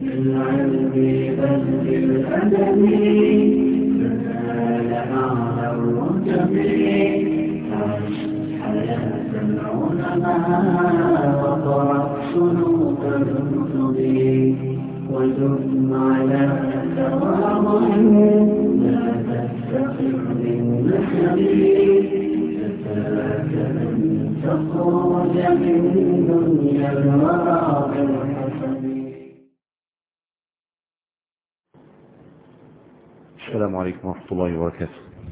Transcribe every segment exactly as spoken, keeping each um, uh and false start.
بالعلم بل بالأدب تنال أعلى الرتب عش حياة العلماء وقرأ سلوك الكتب وزد على تواضع لا تستخف بالنسب كفاك أن تخرج من دنيا الورى بالحسب. السلام عليكم ورحمة الله وبركاته.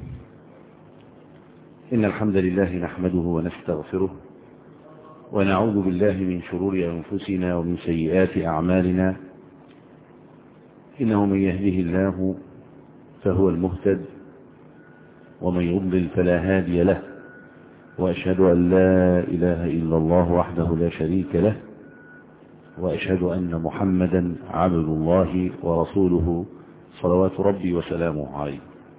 إن الحمد لله نحمده ونستغفره ونعوذ بالله من شرور أنفسنا ومن سيئات أعمالنا. إنه من يهده الله فهو المهتد ومن يضلل فلا هادي له، وأشهد أن لا إله إلا الله وحده لا شريك له، وأشهد أن محمدا عبد الله ورسوله صلوات ربي وسلامه عليه.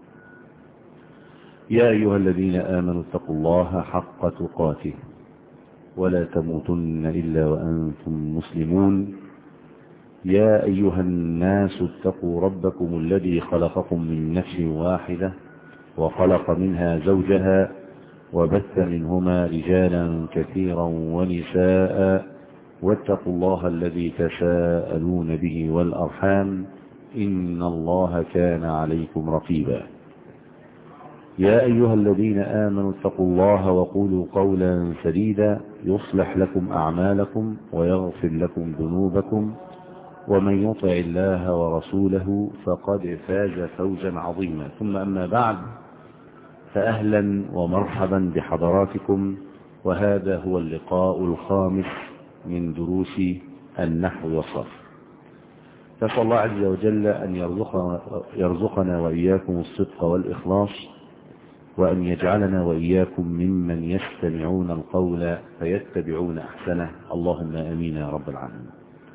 يا أيها الذين آمنوا اتقوا الله حق تقاته ولا تموتن إلا وأنتم مسلمون. يا أيها الناس اتقوا ربكم الذي خلقكم من نفس واحدة وخلق منها زوجها وبث منهما رجالا كثيرا ونساء، واتقوا الله الذي تساءلون به والأرحام إن الله كان عليكم رقيبا. يا أيها الذين آمنوا اتقوا الله وقولوا قولا سديدا يصلح لكم أعمالكم ويغفر لكم ذنوبكم، ومن يطع الله ورسوله فقد فاز فوزا عظيما. ثم أما بعد، فأهلا ومرحبا بحضراتكم، وهذا هو اللقاء الخامس من دروس النحو والصرف. نسأل الله عز وجل أن يرزقنا, يرزقنا وإياكم الصدق والإخلاص، وأن يجعلنا وإياكم ممن يستمعون القول فيتبعون أحسنه، اللهم آمين يا رب العالمين.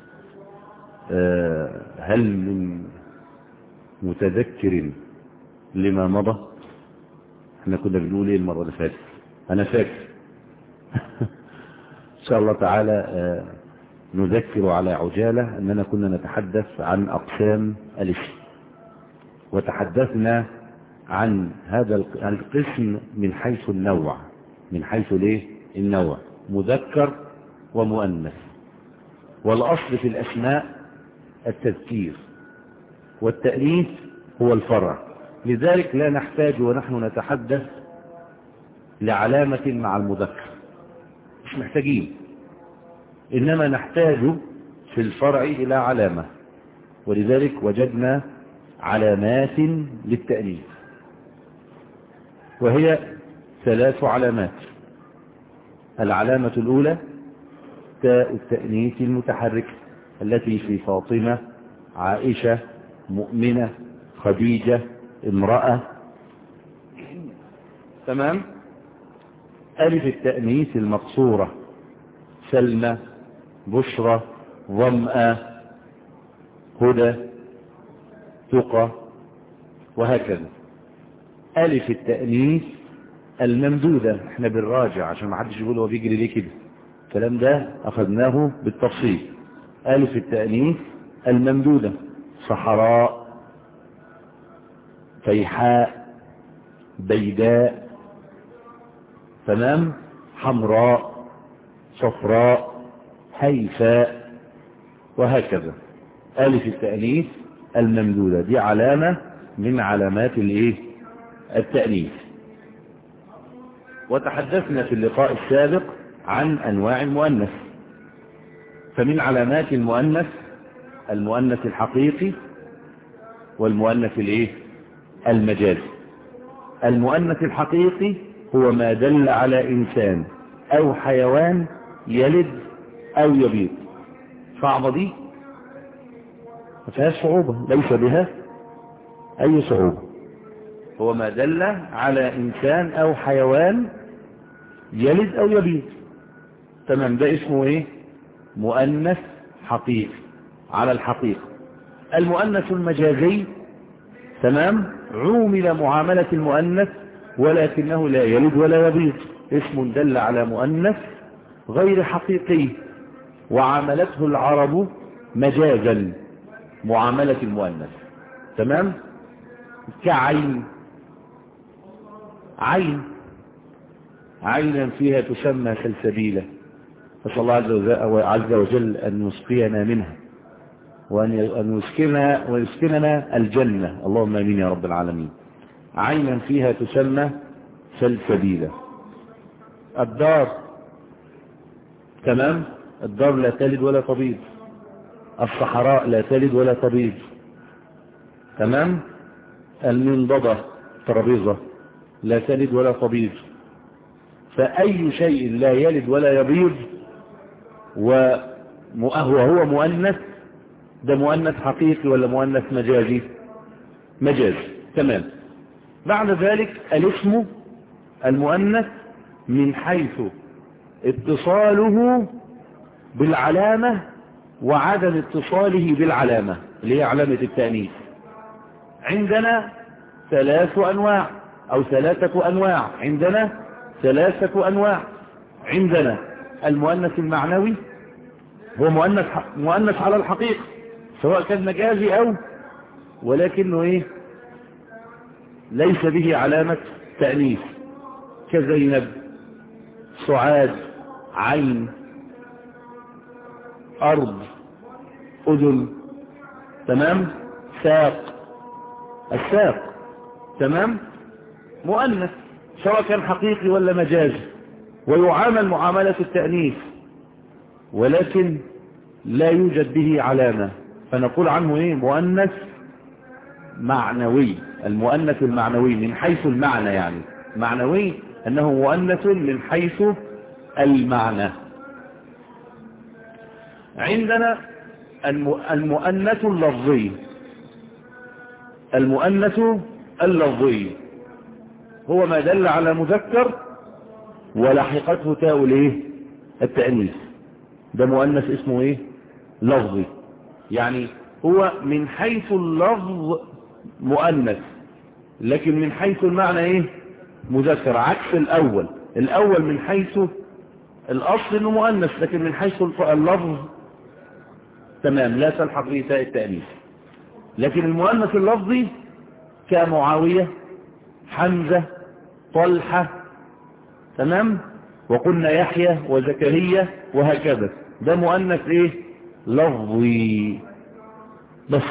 أه هل من متذكر لما مضى؟ احنا كنا بنقول ايه المرة اللي فاتت؟ أنا فاكر. إن شاء الله تعالى أه نذكر على عجالة أننا كنا نتحدث عن أقسام الاسم، وتحدثنا عن هذا القسم من حيث النوع، من حيث ليه النوع مذكر ومؤنث. والأصل في الأسماء التذكير، والتأنيث هو الفرع. لذلك لا نحتاج ونحن نتحدث لعلامة مع المذكر، مش محتاجين، إنما نحتاج في الفرع إلى علامة. ولذلك وجدنا علامات للتأنيث، وهي ثلاث علامات. العلامة الأولى تاء التأنيث المتحركة التي في فاطمة، عائشة، مؤمنة، خديجة، امرأة. تمام. ألف التأنيث المقصورة سلمى، بشرى، ظمأ، هدى، تقى، وهكذا. ألف التأنيث الممدودة، احنا بنراجع عشان ما حدش يقول هو بيجري ليه كده، الكلام ده أخذناه بالتفصيل. ألف التأنيث الممدودة صحراء، فيحاء، بيداء، تمام، حمراء، صفراء، هيفاء، وهكذا. ألف التأنيث الممدودة دي علامة من علامات الايه التأنيث. وتحدثنا في اللقاء السابق عن أنواع المؤنث. فمن علامات المؤنث المؤنث الحقيقي والمؤنث الايه المجازي. المؤنث الحقيقي هو ما دل على إنسان أو حيوان يلد أو يبيض. صعبة دي؟ ما فيهاش صعوبة، ليس بها أي صعوبة. هو ما دل على إنسان أو حيوان يلد أو يبيض. تمام، ده اسمه إيه؟ مؤنث حقيقي على الحقيقة. المؤنث المجازي تمام عومل معاملة المؤنث ولكنه لا يلد ولا يبيض، اسم دل على مؤنث غير حقيقي وعاملته العرب مجازا. معاملة المؤنث. تمام؟ كعين، عين عينا فيها تسمى سلسبيلة، نسأل الله عز وجل أن يسقينا منها وأن يسكننا ويسكننا الجنة، اللهم آمين يا رب العالمين. عينا فيها تسمى سلسبيلة. الدار، تمام؟ الدار لا تلد ولا تبيض. الصحراء لا تلد ولا تبيض. تمام؟ المنضدة، ترابيزة، لا تلد ولا تبيض. فأي شيء لا يلد ولا يبيض وهو مؤنث، ده مؤنث حقيقي ولا مؤنث مجازي؟ مجازي. تمام. بعد ذلك الاسم المؤنث من حيث اتصاله بالعلامة وعدم اتصاله بالعلامة اللي هي علامة التأنيث. عندنا ثلاث أنواع أو ثلاثة أنواع. عندنا ثلاثة أنواع. عندنا المؤنث المعنوي، هو مؤنث مؤنث على الحقيقة سواء كان مجازي أو ولكنه إيه ليس به علامة تأنيث، كزينب، سعاد، عين، أرض، أذن. تمام؟ ساق، الساق. تمام؟ مؤنث سواء كان حقيقي ولا مجازي، ويعامل معاملة التأنيث ولكن لا يوجد به علامة، فنقول عنه ايه؟ مؤنث معنوي. المؤنث المعنوي من حيث المعنى، يعني معنوي انه مؤنث من حيث المعنى. عندنا المؤنث اللفظي. المؤنث اللفظي هو ما دل على مذكر ولحقته تاء الايه؟ التأنيث. ده مؤنث اسمه ايه؟ لفظي. يعني هو من حيث اللفظ مؤنث لكن من حيث المعنى ايه؟ مذكر، عكس الاول. الاول من حيث الاصل انه مؤنث لكن من حيث اللفظ تمام لا تلحق به تاء التأنيث. لكن المؤنث اللفظي كمعاوية، حمزة، طلحة، تمام، وقلنا يحيى وزكريا وهكذا، ده مؤنث ايه؟ لفظي بس،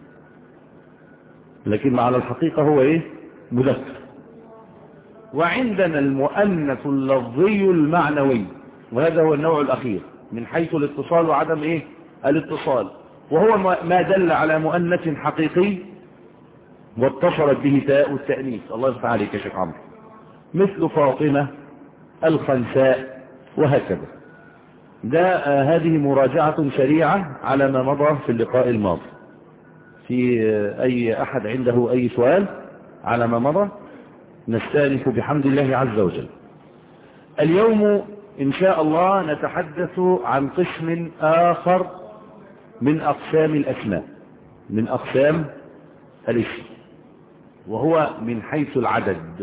لكن على الحقيقة هو ايه؟ مذكر. وعندنا المؤنث اللفظي المعنوي، وهذا هو النوع الأخير من حيث الاتصال وعدم ايه؟ الاتصال، وهو ما دل على مؤنث حقيقي واتصلت به تاء التأنيث. الله يفتح عليك يا شيخ عمرو، مثل فاطمة، الخنساء وهكذا. ده آه هذه مراجعة سريعة على ما مضى في اللقاء الماضي. في آه أي أحد عنده أي سؤال على ما مضى؟ نستأنف بحمد الله عز وجل. اليوم إن شاء الله نتحدث عن قسم آخر من أقسام الأسماء، من أقسام الاسم، وهو من حيث العدد.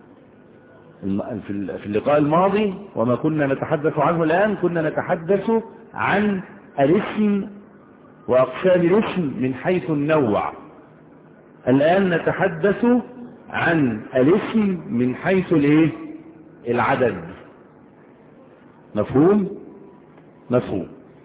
في اللقاء الماضي وما كنا نتحدث عنه الآن كنا نتحدث عن الاسم وأقسام الاسم من حيث النوع. الآن نتحدث عن الاسم من حيث الايه؟ العدد. مفهوم؟ مفهوم.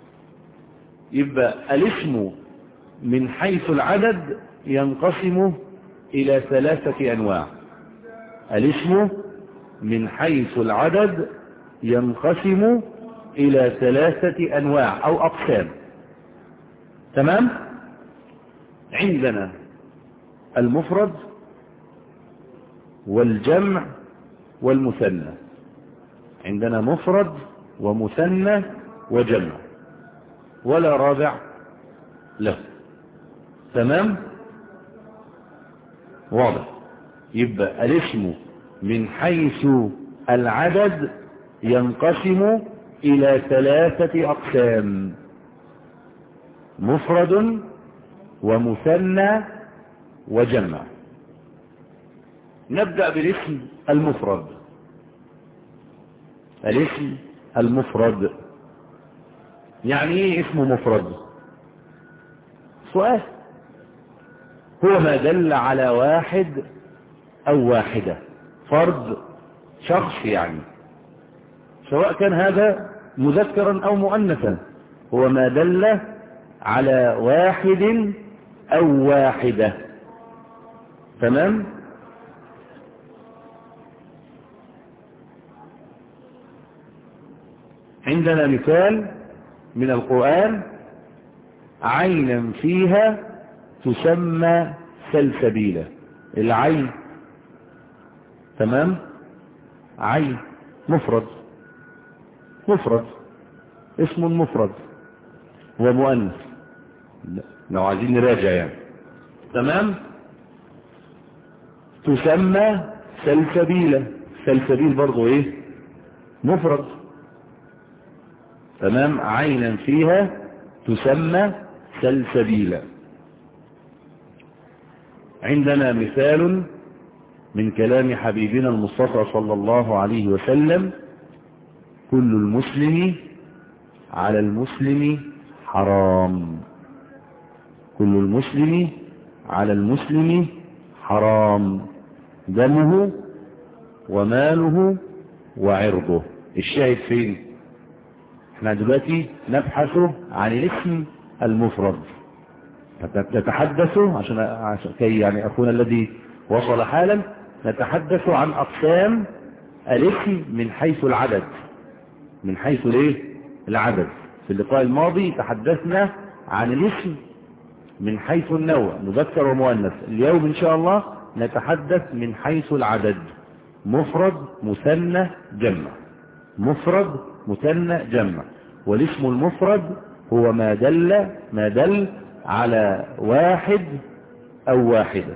يبقى الاسم من حيث العدد ينقسم إلى ثلاثة أنواع. الاسم من حيث العدد ينقسم إلى ثلاثة أنواع أو أقسام. تمام؟ عندنا المفرد والجمع والمثنى. عندنا مفرد ومثنى وجمع ولا رابع له. تمام؟ واضح. يبقى الاسم من حيث العدد ينقسم إلى ثلاثة أقسام: مفرد ومثنى وجمع. نبدأ بالاسم المفرد. الاسم المفرد يعني ايه اسم مفرد؟ سؤال. هو ما دل على واحد أو واحدة، فرد، شخص يعني، سواء كان هذا مذكرا أو مؤنثا. هو ما دل على واحد أو واحدة. تمام؟ عندنا مثال من القرآن: عينا فيها تسمى سلسبيلا. العين، تمام، عين مفرد، مفرد، اسم مفرد ومؤنث لو عايزين نراجع يعني. تمام. تسمى سلسبيلا، سلسبيل برضو ايه؟ مفرد. تمام. عينا فيها تسمى سلسبيلا. عندنا مثال من كلام حبيبنا المصطفى صلى الله عليه وسلم: كل المسلم على المسلم حرام. كل المسلم على المسلم حرام، دمه وماله وعرضه. الشاهد فين؟ احنا دلوقتي نبحث عن الاسم المفرد، نتحدث عشان عشان كي يعني اخونا الذي وصل حالا، نتحدث عن اقسام الاسم من حيث العدد، من حيث الايه؟ العدد. في اللقاء الماضي تحدثنا عن الاسم من حيث النوع، مذكر ومؤنث. اليوم ان شاء الله نتحدث من حيث العدد: مفرد، مثنى، جمع. مفرد، مثنى، جمع. والاسم المفرد هو ما دل ما دل على واحد او واحدة.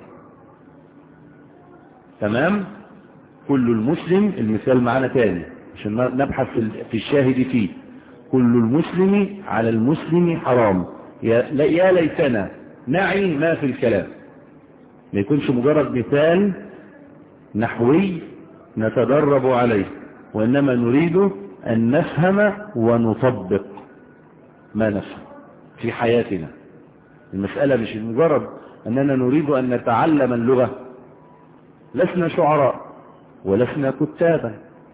تمام. كل المسلم، المثال معنا تاني عشان نبحث في الشاهد فيه: كل المسلم على المسلم حرام. يا ليتنا نعي ما في الكلام، ما يكونش مجرد مثال نحوي نتدرب عليه، وإنما نريد أن نفهم ونطبق ما نفهم في حياتنا. المسألة مش مجرد أننا نريد أن نتعلم اللغة. لسنا شعراء ولسنا كتابا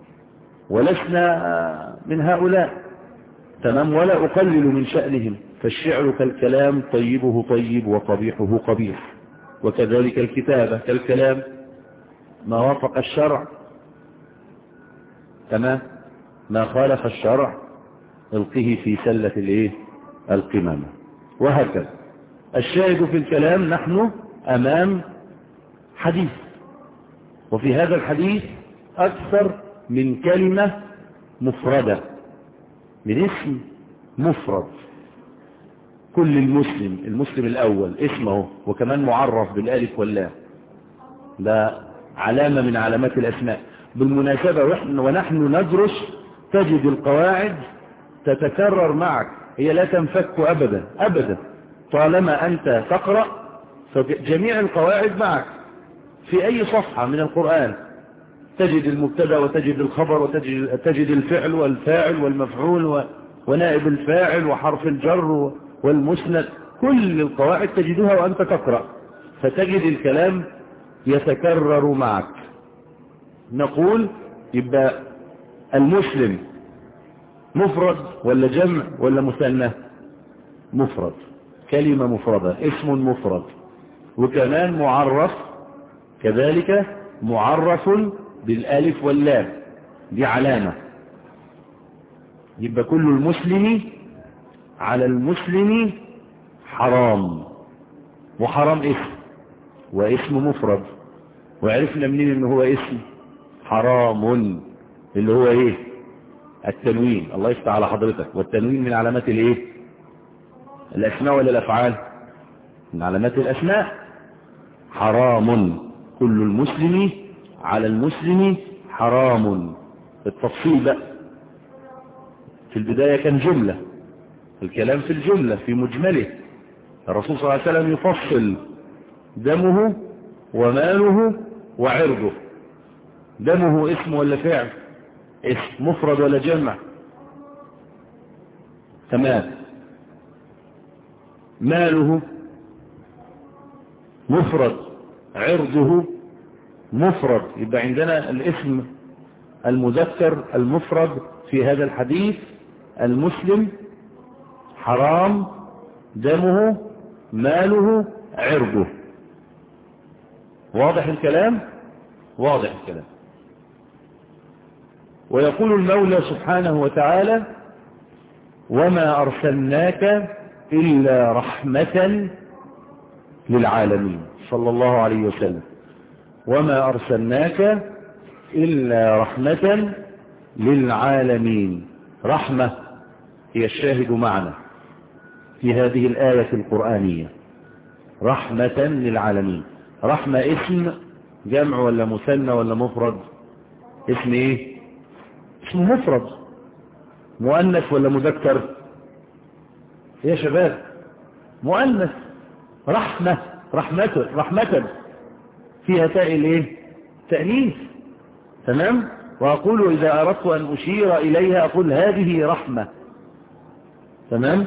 ولسنا من هؤلاء، تمام، ولا أقلل من شأنهم. فالشعر كالكلام، طيبه طيب وقبيحه قبيح، وكذلك الكتابة كالكلام، ما وافق الشرع تمام، ما خالف الشرع القه في سلة الايه؟ القمامة، وهكذا. الشاهد في الكلام: نحن أمام حديث، وفي هذا الحديث أكثر من كلمة مفردة، من اسم مفرد. كل المسلم، المسلم الأول اسمه، وكمان معرف بالالف واللام، ده علامة من علامات الأسماء. بالمناسبة ونحن ندرس تجد القواعد تتكرر معك، هي لا تنفك أبدا أبدا. طالما أنت تقرأ فجميع القواعد معك في أي صفحة من القرآن. تجد المبتدا وتجد الخبر وتجد تجد الفعل والفاعل والمفعول ونائب الفاعل وحرف الجر والمسند. كل القواعد تجدها وأنت تقرأ، فتجد الكلام يتكرر معك. نقول يبقى المسلم مفرد ولا جمع ولا مثنى؟ مفرد، كلمة مفردة، اسم مفرد، وكمان معرف، كذلك معرف بالالف واللام، دي علامة. يبقى كل المسلم على المسلم حرام، وحرام اسم واسم مفرد، وعرفنا منين ان هو اسم حرام؟ اللي هو ايه؟ التنوين. الله يفتح على حضرتك. والتنوين من علامات الايه؟ الاسماء ولا الافعال؟ من علامات الاسماء. حرام، كل المسلم على المسلم حرام. التفصيل بقى في البداية كان جملة، الكلام في الجملة في مجمله. الرسول صلى الله عليه وسلم يفصل: دمه وماله وعرضه. دمه اسم ولا فعل؟ اسم. مفرد ولا جمع؟ تمام. ماله مفرد عرضه مفرد. يبقى عندنا الاسم المذكر المفرد في هذا الحديث المسلم حرام دمه ماله عرضه. واضح الكلام؟ واضح الكلام. ويقول المولى سبحانه وتعالى وما أرسلناك إلا رحمة للعالمين صلى الله عليه وسلم. وما أرسلناك إلا رحمة للعالمين. رحمة هي الشاهد معنا في هذه الآية القرآنية. رحمة للعالمين. رحمة اسم جمع ولا مثنى ولا مفرد؟ اسم ايه؟ اسم مفرد. مؤنث ولا مذكر يا شباب؟ مؤنث. رحمة رحمة رحمة فيها تاء الايه؟ تأنيث. تمام. وأقول إذا أردت أن أشير إليها أقول هذه رحمة. تمام.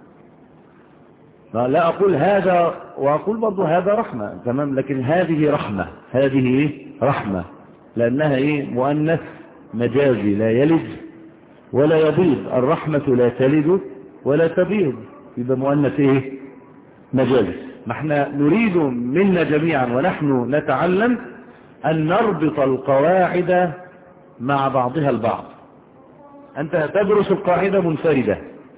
لا أقول هذا وأقول برضو هذا رحمة. تمام. لكن هذه رحمة. هذه إيه؟ رحمة لأنها إيه؟ مؤنث مجازي لا يلد ولا يبيض. الرحمة لا تلد ولا تبيض. يبقى مؤنث إيه؟ مجازي. ما احنا نريد منا جميعا ونحن نتعلم أن نربط القواعد مع بعضها البعض. أنت تدرس القاعدة منفردة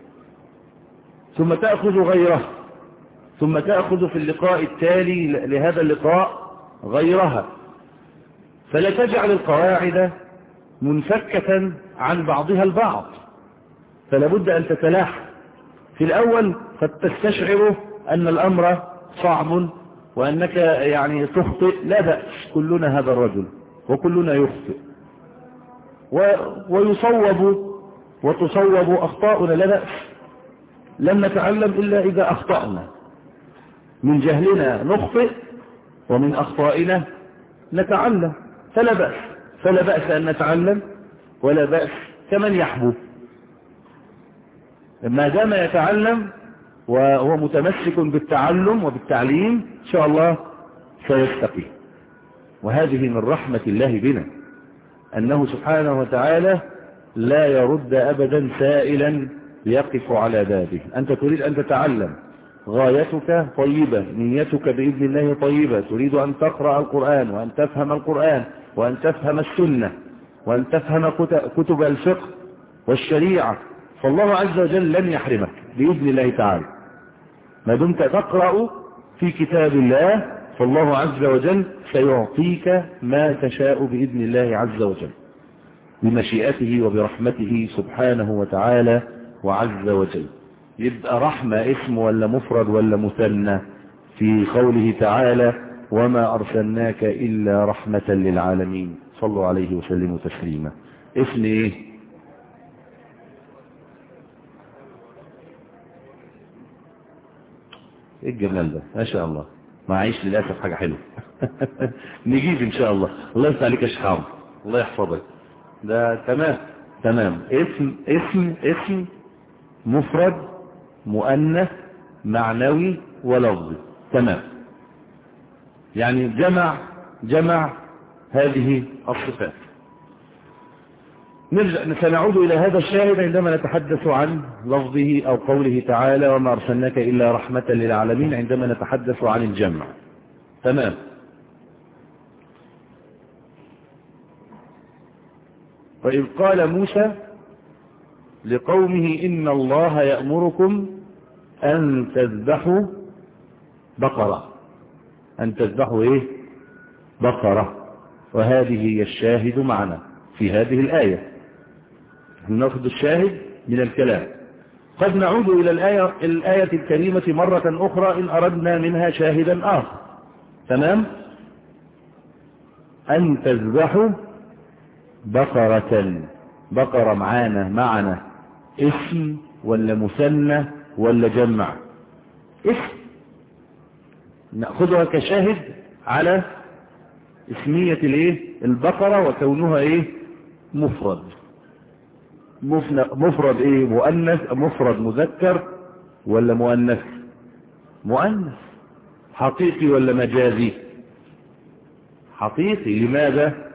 ثم تأخذ غيرها ثم تأخذ في اللقاء التالي لهذا اللقاء غيرها. فلا تجعل القواعد منفكة عن بعضها البعض. فلا بد أن تتلاحى. في الأول قد تستشعر أن الأمر صعب وأنك يعني تخطئ. لا بأس، كلنا هذا الرجل وكلنا يخطئ و... ويصوب وتصوب أخطاؤنا. لا بأس. لن نتعلم إلا إذا أخطأنا. من جهلنا نخطئ ومن أخطائنا نتعلم. فلا بأس. فلا بأس أن نتعلم ولا بأس كمن يحبو. ما دام يتعلم وهو متمسك بالتعلم وبالتعليم إن شاء الله سيستقيم. وهذه من رحمة الله بنا أنه سبحانه وتعالى لا يرد أبدا سائلا يقف على بابه. أنت تريد أن تتعلم، غايتك طيبة، نيتك بإذن الله طيبة، تريد أن تقرأ القرآن وأن تفهم القرآن وأن تفهم السنة وأن تفهم كتب الفقه والشريعة، فالله عز وجل لن يحرمك بإذن الله تعالى. ما دمت تقرأ في كتاب الله فالله عز وجل سيعطيك ما تشاء بإذن الله عز وجل بمشيئته وبرحمته سبحانه وتعالى وعز وجل. يبقى رحمة اسم ولا مفرد ولا مثنى في قوله تعالى وما أرسلناك إلا رحمة للعالمين؟ صلوا عليه وسلموا تسليما. اسم ايه؟ ايه الجمال ده ما شاء الله. معيش للأسف حاجة حلوة. نجيب ان شاء الله. الله يفتح عليك يا شيخ عمرو، الله يحفظك. ده تمام تمام. اسم اسم اسم مفرد مؤنث معنوي ولفظي. تمام. يعني جمع جمع هذه الصفات. نرجع سنعود إلى هذا الشاهد عندما نتحدث عن لفظه أو قوله تعالى وما أرسلناك إلا رحمة للعالمين عندما نتحدث عن الجمع. تمام. وإذ قال موسى لقومه إن الله يأمركم أن تذبحوا بقرة. أن تذبحوا إيه؟ بقرة. وهذه هي الشاهد معنا في هذه الآية. نأخذ الشاهد من الكلام. قد نعود إلى الآية, الآية الكريمة مرة أخرى إن أردنا منها شاهدا آخر. تمام. أن تذبحوا بقرة. بقرة معانا معنا اسم ولا مثنى ولا جمع؟ اسم. نأخذها كشاهد على اسمية الايه البقرة وكونها ايه مفرد. مفرد ايه مؤنث؟ مفرد مذكر ولا مؤنث؟ مؤنث. حقيقي ولا مجازي؟ حقيقي. لماذا؟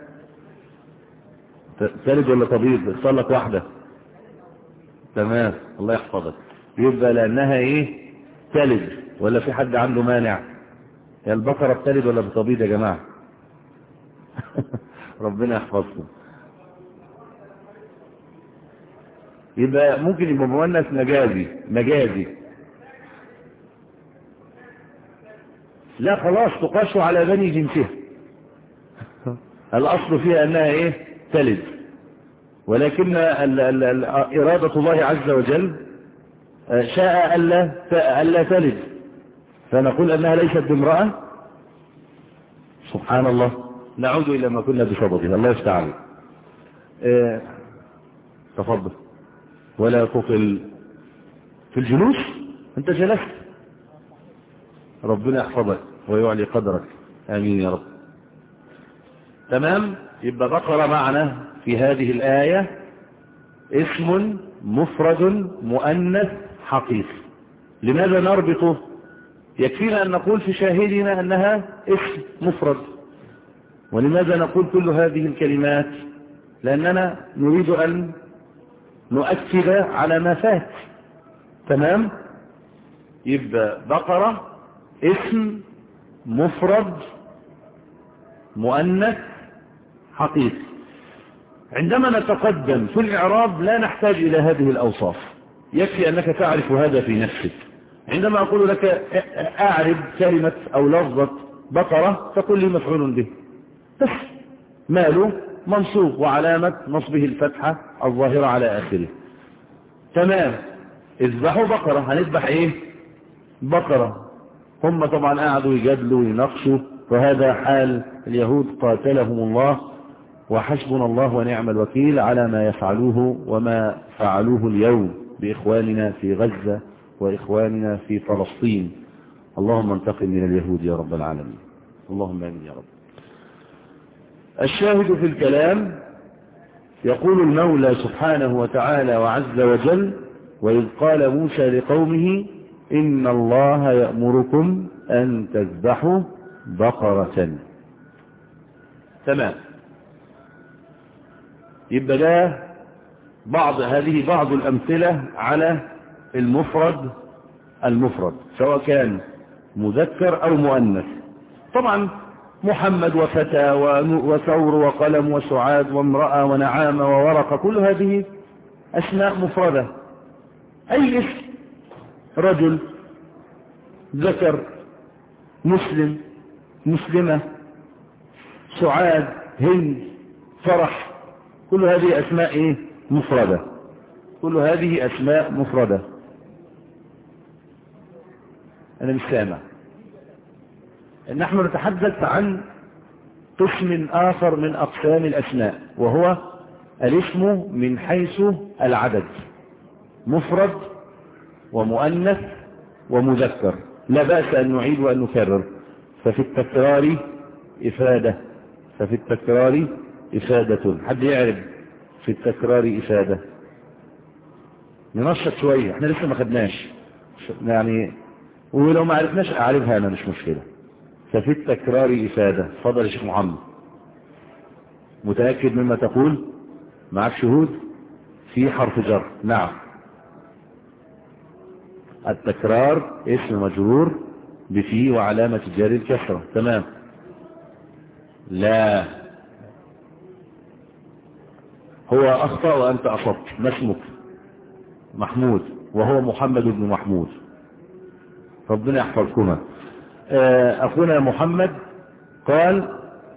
تلد ولا تبيض؟ اختار لك واحدة. تمام، الله يحفظك. يبقى لأنها ايه؟ تلد. ولا في حد عنده مانع؟ يا البقرة بتلد ولا بتبيض يا جماعة؟ ربنا يحفظكم. يبقى ممكن يبقى مؤنث مجازي. مجازي لا خلاص تقاس على بني جنسها. الأصل فيها أنها إيه؟ تلد. ولكن ال ال ال إرادة الله عز وجل شاء ألا ألا تلد، فنقول أنها ليست بامرأة. سبحان الله. نعود إلى ما كنا بصدده. الله يستعان. اه تفضل. ولا تطل في الجلوس. أنت جلست. ربنا يحفظك ويعلي قدرك. آمين يا رب. تمام. يبقى بقرة معنا في هذه الآية اسم مفرد مؤنث حقيقي. لماذا نربطه؟ يكفينا أن نقول في شاهدنا أنها اسم مفرد. ولماذا نقول كل هذه الكلمات؟ لأننا نريد أن نؤكد على ما فات. تمام. يبقى بقرة اسم مفرد مؤنث حقيقي. عندما نتقدم في الإعراب لا نحتاج إلى هذه الأوصاف، يكفي أنك تعرف هذا في نفسك. عندما أقول لك أعرب كلمة أو لفظة بقرة تقول لي مفعول به بس. ماله؟ منصوب وعلامة نصبه الفتحة الظاهرة على آخره. تمام. اذبحوا بقرة. هنذبح ايه؟ بقرة. هم طبعا قعدوا يجادلوا ويناقشوا، وهذا حال اليهود قاتلهم الله، وحسبنا الله ونعم الوكيل على ما يفعلوه وما فعلوه اليوم بإخواننا في غزة وإخواننا في فلسطين. اللهم انتقم من اليهود يا رب العالمين. اللهم آمين يا رب. الشاهد في الكلام يقول المولى سبحانه وتعالى وعز وجل: وإذ قال موسى لقومه إن الله يأمركم أن تذبحوا بقرة. تمام. يبقى ده بعض هذه بعض الأمثلة على المفرد المفرد سواء كان مذكر أو مؤنث. طبعا محمد وفتى وثور وقلم وسعاد وامرأة ونعامة وورقة، كل هذه أسماء مفردة. أي اسم، رجل، ذكر، مسلم، مسلمة، سعاد، هند، فرح، كل هذه أسماء إيه؟ مفردة. كل هذه أسماء مفردة. أنا مش سامع. نحن نتحدث عن قسم آخر من أقسام الأسماء، وهو الاسم من حيث العدد، مفرد ومؤنث ومذكر. لا بأس أن نعيد وأن نكرر. ففي التكرار إفادة. ففي التكرار إفادة. حد يعرف في التكرار إفادة؟ ننشط شوية، احنا لسه ما خدناش يعني، ولو ما عرفناش أعرفها أنا مش مشكلة. ففي التكرار إفادة. فضل يا شيخ محمد. متأكد مما تقول؟ معك شهود؟ في حرف جر. نعم. التكرار اسم مجرور بفي وعلامة جر الكسرة. تمام. لا، هو أخطأ وأنت أصبت. ما اسمك؟ محمود، وهو محمد بن محمود. ربنا يحفظكما. أخونا محمد قال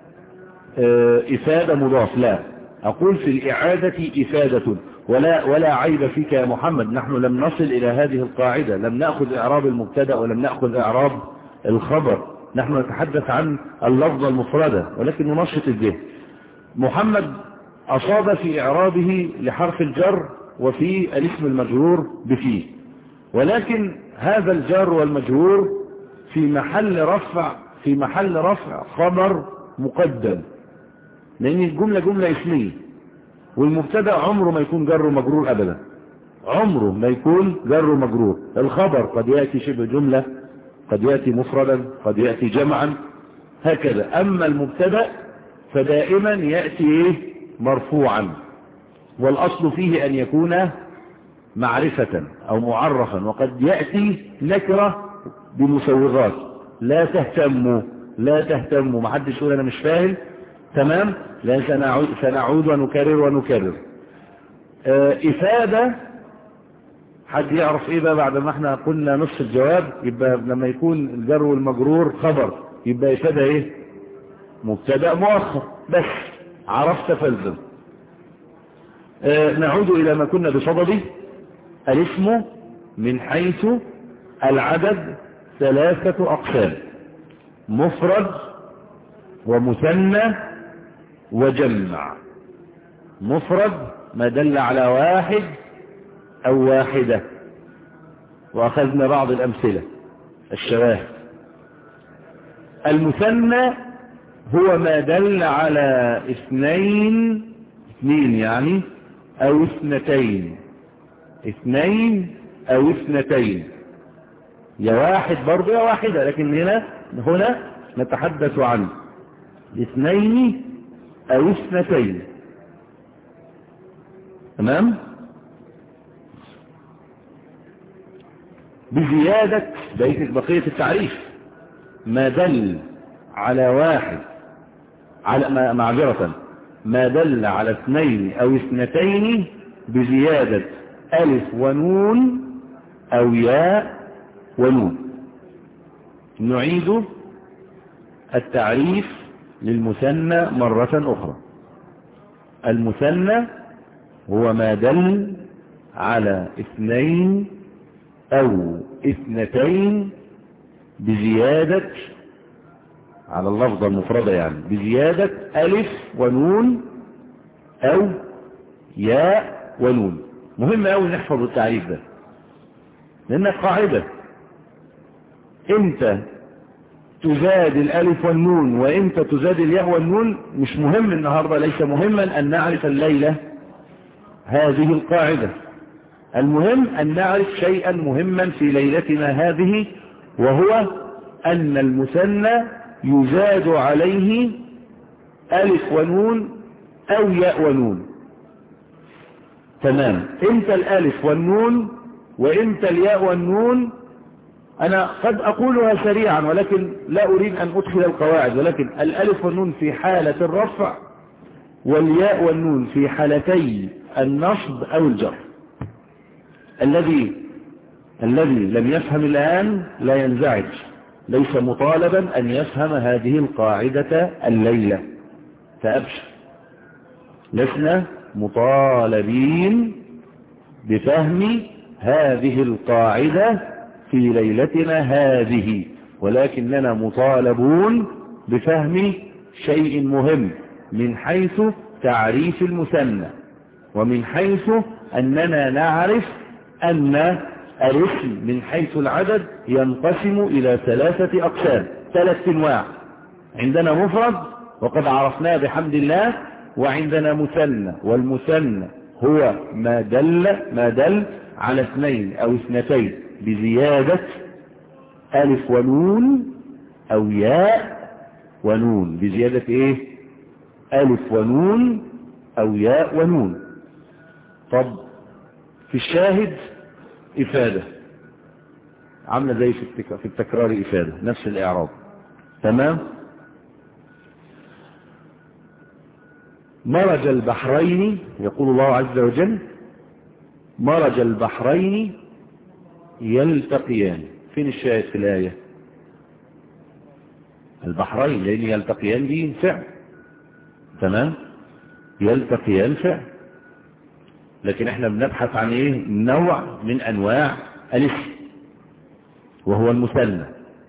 إفادة مضاف. لا، أقول في الإعادة إفادة. ولا, ولا عيب فيك يا محمد. نحن لم نصل إلى هذه القاعدة، لم نأخذ إعراب المبتدأ ولم نأخذ إعراب الخبر. نحن نتحدث عن اللفظة المفردة ولكن ننشط الذهن. محمد أصاب في إعرابه لحرف الجر وفي الاسم المجرور بفيه، ولكن هذا الجر والمجرور في محل رفع في محل رفع خبر مقدم، لأن الجملة جملة اسمية، والمبتدا عمره ما يكون جر ومجرور أبدا. عمره ما يكون جر ومجرور. الخبر قد يأتي شبه جملة، قد يأتي مفردا قد يأتي جمعا هكذا. أما المبتدأ فدائما يأتي إيه؟ مرفوعا، والأصل فيه أن يكون معرفة أو معرفا، وقد يأتي نكرة بمسوغات. لا تهتموا لا تهتموا ما حدش يقول أنا مش فاهم، تمام، لأن سنعود, سنعود ونكرر ونكرر. آه إفادة، حد يعرف إيه بقى بعد ما احنا قلنا نصف الجواب؟ يبقى لما يكون الجر والمجرور خبر يبقى إفادة إيه؟ مبتدأ مؤخر. بس عرفت فالزم. آه نعود إلى ما كنا بصدده. الاسم من حيث العدد ثلاثة أقسام: مفرد ومثنى وجمع. مفرد ما دل على واحد أو واحدة، وأخذنا بعض الأمثلة الشواهد. المثنى هو ما دل على اثنين اثنين يعني أو اثنتين اثنين أو اثنتين، يا واحد برضو يا واحدة، لكن هنا هنا نتحدث عن اثنين أو اثنتين. تمام؟ بزيادة بقية التعريف ما دل على واحد على معذرة ما دل على اثنين أو اثنتين بزيادة ألف ونون أو ياء ونون. نعيد التعريف للمثنى مرة أخرى. المثنى هو ما دل على اثنين أو اثنتين بزيادة على اللفظة المفردة، يعني بزيادة ألف ونون أو ياء ونون. مهم أوي نحفظ التعريف ده، لأنها قاعدة. امتى تزاد الألف والنون وامتى تزاد الياء والنون مش مهم النهاردة، ليس مهما أن نعرف الليلة هذه القاعدة. المهم أن نعرف شيئا مهما في ليلتنا هذه، وهو أن المثنى يزاد عليه ألف ونون أو ياء ونون. تمام. امتى الألف والنون وامتى الياء والنون؟ أنا قد أقولها سريعا ولكن لا أريد أن أدخل القواعد، ولكن الألف والنون في حالة الرفع، والياء والنون في حالتي النصب أو الجر. الذي الذي لم يفهم الآن لا ينزعج، ليس مطالبا أن يفهم هذه القاعدة الليلة، فأبشر، لسنا مطالبين بفهم هذه القاعدة في ليلتنا هذه، ولكننا مطالبون بفهم شيء مهم من حيث تعريف المثنى، ومن حيث أننا نعرف أن الاسم من حيث العدد ينقسم إلى ثلاثة أقسام، ثلاث أنواع. عندنا مفرد وقد عرفناه بحمد الله، وعندنا مثنى، والمثنى هو ما دل ما دل على اثنين أو اثنتين بزيادة ألف ونون أو ياء ونون، بزيادة إيه؟ ألف ونون أو ياء ونون. طب في الشاهد إفادة عاملة زي في التكرار إفادة، نفس الإعراب. تمام. مرج البحرين، يقول الله عز وجل: مرج البحرين يلتقيان. فين الشاهد في الآية؟ البحرين، لأن يلتقيان دي فعل. تمام. يلتقيان فعل، لكن احنا بنبحث عن ايه؟ نوع من انواع الاسم، وهو المثنى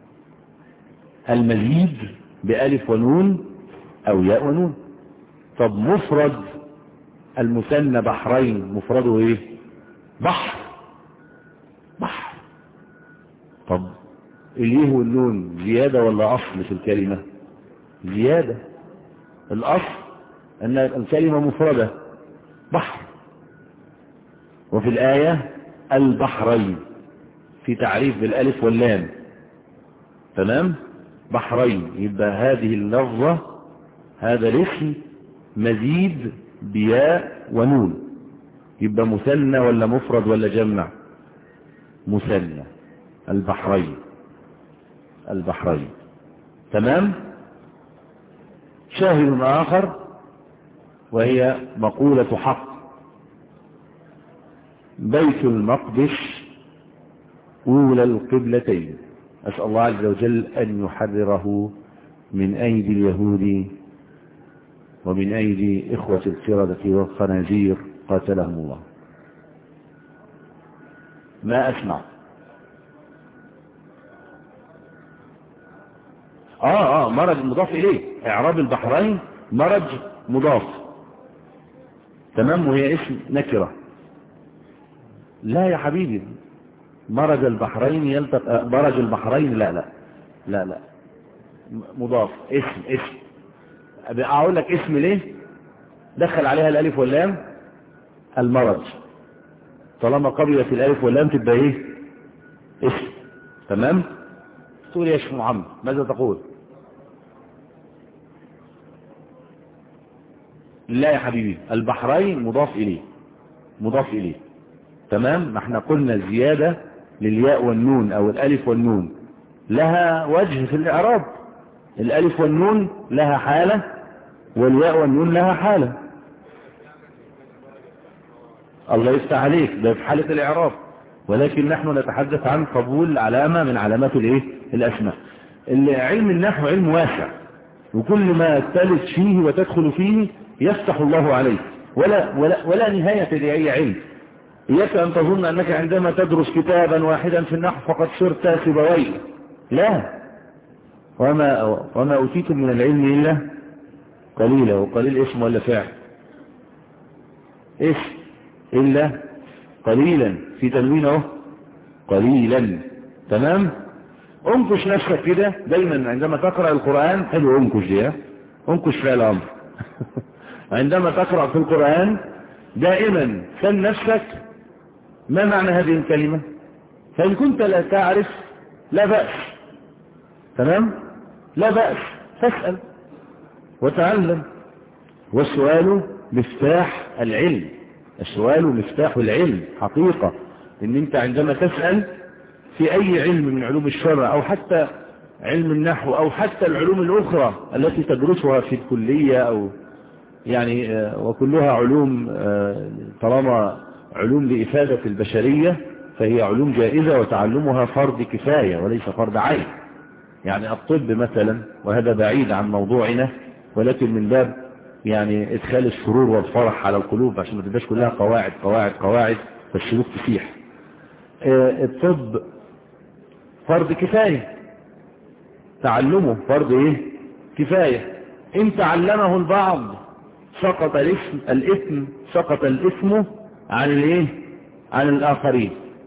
المزيد بألف ونون او ياء ونون. طب مفرد المثنى بحرين مفرده ايه؟ بحر بحر. طب اليه والنون زيادة ولا اصل في الكلمة؟ زيادة. الاصل ان الكلمة مفردة بحر، وفي الآية البحرين في تعريف بالألف واللام. تمام؟ بحرين. يبقى هذه اللفظة هذا الاسم مزيد بياء ونون، يبقى مثنى ولا مفرد ولا جمع؟ مثنى. البحرين، البحرين. تمام؟ شاهد آخر وهي مقولة حق: بيت المقدس أولى القبلتين. أسأل الله عز وجل أن يحرره من أيدي اليهود ومن أيدي إخوة القردة والخنازير قاتلهم الله. ما أسمع. آه آه مرج مضاف إليه. إعراب البحرين مرج مضاف. تمام؟ وهي اسم نكرة. لا يا حبيبي، مرج البحرين يلتقى. مرج البحرين لا لا لا لا مضاف. اسم اسم أقول لك اسم ليه؟ دخل عليها الألف واللام. المرج طالما قبلت الألف واللام تبقى ايه؟ اسم. تمام؟ تقول يا شيخ محمد ماذا تقول؟ لا يا حبيبي، البحرين مضاف إليه، مضاف إليه. تمام؟ ما احنا قلنا الزيادة للياء والنون أو الألف والنون لها وجه في الإعراب. الألف والنون لها حالة والياء والنون لها حالة. الله يفتح عليك، ده في حالة الإعراب، ولكن نحن نتحدث عن قبول علامة من علامات الايه؟ الأسماء. علم النحو علم واسع، وكل ما تلت فيه وتدخل فيه يفتح الله عليك، ولا, ولا, ولا نهاية لأي علم. إياك أن تظن أنك عندما تدرس كتابا واحدا في النحو فقد صرت سيبويه. لا، وما, وما أوتيتم من العلم إلا قليلا. وقليل اسم ولا فعل؟ اسم. إلا قليلا في تنوينه قليلا. تمام؟ انكش نفسك كده دايما عندما تقرأ القرآن. حلو انكش دي، انكش فعل أمر. عندما تقرأ في القرآن دائما سل نفسك ما معنى هذه الكلمة، فإن كنت لا تعرف لا بأس. تمام؟ لا بأس، فاسأل وتعلم. والسؤال مفتاح العلم. السؤال مفتاح العلم حقيقة. إن أنت عندما تسأل في أي علم من علوم الشرع أو حتى علم النحو أو حتى العلوم الأخرى التي تدرسها في الكلية أو يعني وكلها علوم طالما علوم لإفادة البشرية فهي علوم جائزة، وتعلمها فرض كفاية وليس فرض عين. يعني الطب مثلا، وهذا بعيد عن موضوعنا ولكن من باب يعني ادخال السرور والفرح على القلوب عشان ما تبقاش كلها قواعد قواعد قواعد فالسلوك تسيح. الطب فرض كفاية، تعلمه فرض ايه؟ كفاية. ان تعلمه البعض سقط الاسم الاسم سقط الاسم عن الايه؟ عن الاخرين.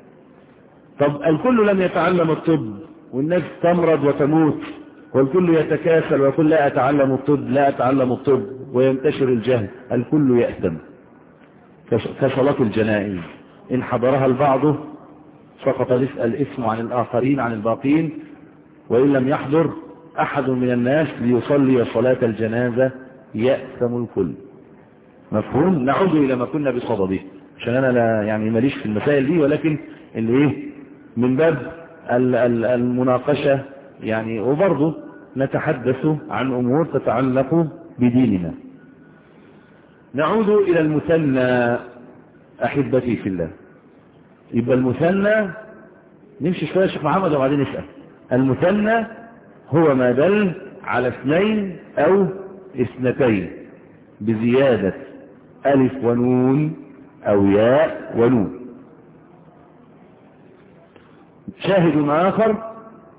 طب الكل لم يتعلم الطب والناس تمرض وتموت، والكل يتكاسل ويقول لا أتعلم الطب لا أتعلم الطب وينتشر الجهل. الكل يأثم كصلاة الجنائز، إن حضرها البعض سقط الاسم عن الآخرين عن الباقين، وإن لم يحضر أحد من الناس ليصلي صلاة الجنازة يأثم الكل. مفهوم؟ نعود إلى ما كنا بصدده عشان أنا لا يعني ماليش في المسائل دي، ولكن اللي إيه من باب المناقشة يعني، وبرضه نتحدث عن أمور تتعلق بديننا. نعود إلى المثنى أحبتي في الله. يبقى المثنى نمشي شوية شيخ محمد وبعدين نسأل. المثنى هو ما دل على اثنين أو اثنتين بزيادة ألف ونون أو ياء ونون. شاهد آخر،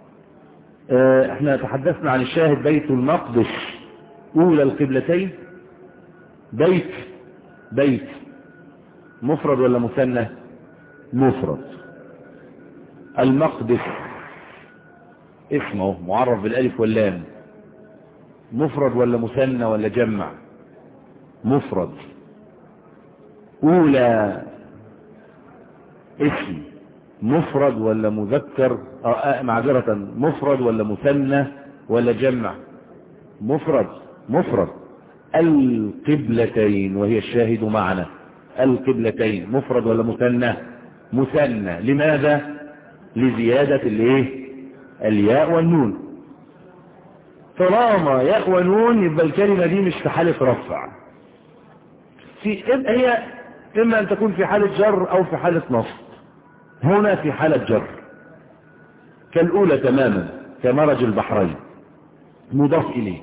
احنا تحدثنا عن الشاهد بيت المقدس أولى القبلتين. بيت بيت مفرد ولا مثنى؟ مفرد. المقدس اسمه معرف بالالف واللام، مفرد ولا مثنى ولا جمع؟ مفرد. أولى اسم مفرد ولا مذكر، آه معذرة مفرد ولا مثنى ولا جمع؟ مفرد مفرد. القبلتين وهي الشاهد معنا. القبلتين مفرد ولا مثنى؟ مثنى. لماذا؟ لزيادة الايه؟ الياء والنون. طالما ياء ونون يبقى الكلمة دي مش في حالة رفع، في هي إما أن تكون في حالة جر أو في حالة نصب. هنا في حالة جر كالأولى تماما، كمرج البحرين مضاف إليه.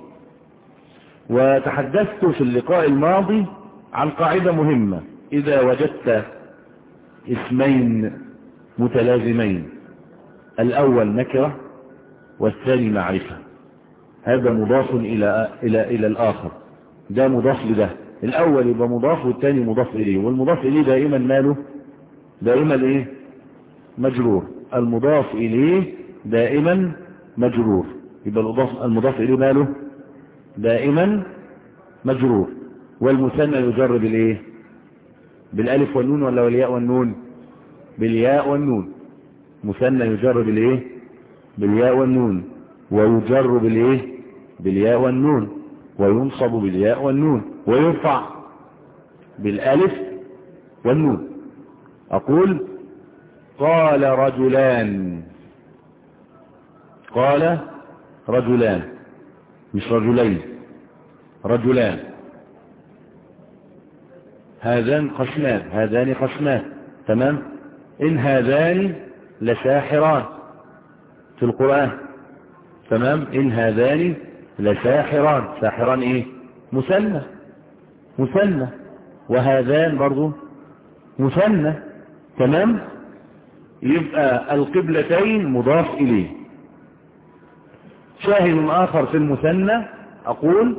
وتحدثت في اللقاء الماضي عن قاعدة مهمة: إذا وجدت اسمين متلازمين، الأول نكرة والثاني معرفة، هذا مضاف إلى إلى إلى الآخر، ده مضاف لده، الأول يبقى مضاف والثاني مضاف إليه، والمضاف إليه دائما ماله؟ دائما إيه؟ مجرور. المضاف إليه دائما مجرور، يبقى المضاف إليه ماله؟ دائما مجرور. والمثنى يجر بالإيه؟ بالألف والنون ولا والياء والنون؟ بالياء والنون. مثنى يجر بالإيه؟ بالياء والنون. ويجر بالإيه؟ بالياء والنون. وينصب بالياء والنون. ويرفع بالألف والنون. أقول قال رجلان، قال رجلان مش رجلين، رجلان. هذان قسمان، هذان قسمان، تمام. إن هذان لساحران في القرآن، تمام. إن هذان لساحران، ساحران إيه؟ مثنى، مثنى. وهذان برضو مثنى، تمام. يبقى القبلتين مضاف إليه. شاهد آخر في المثنى أقول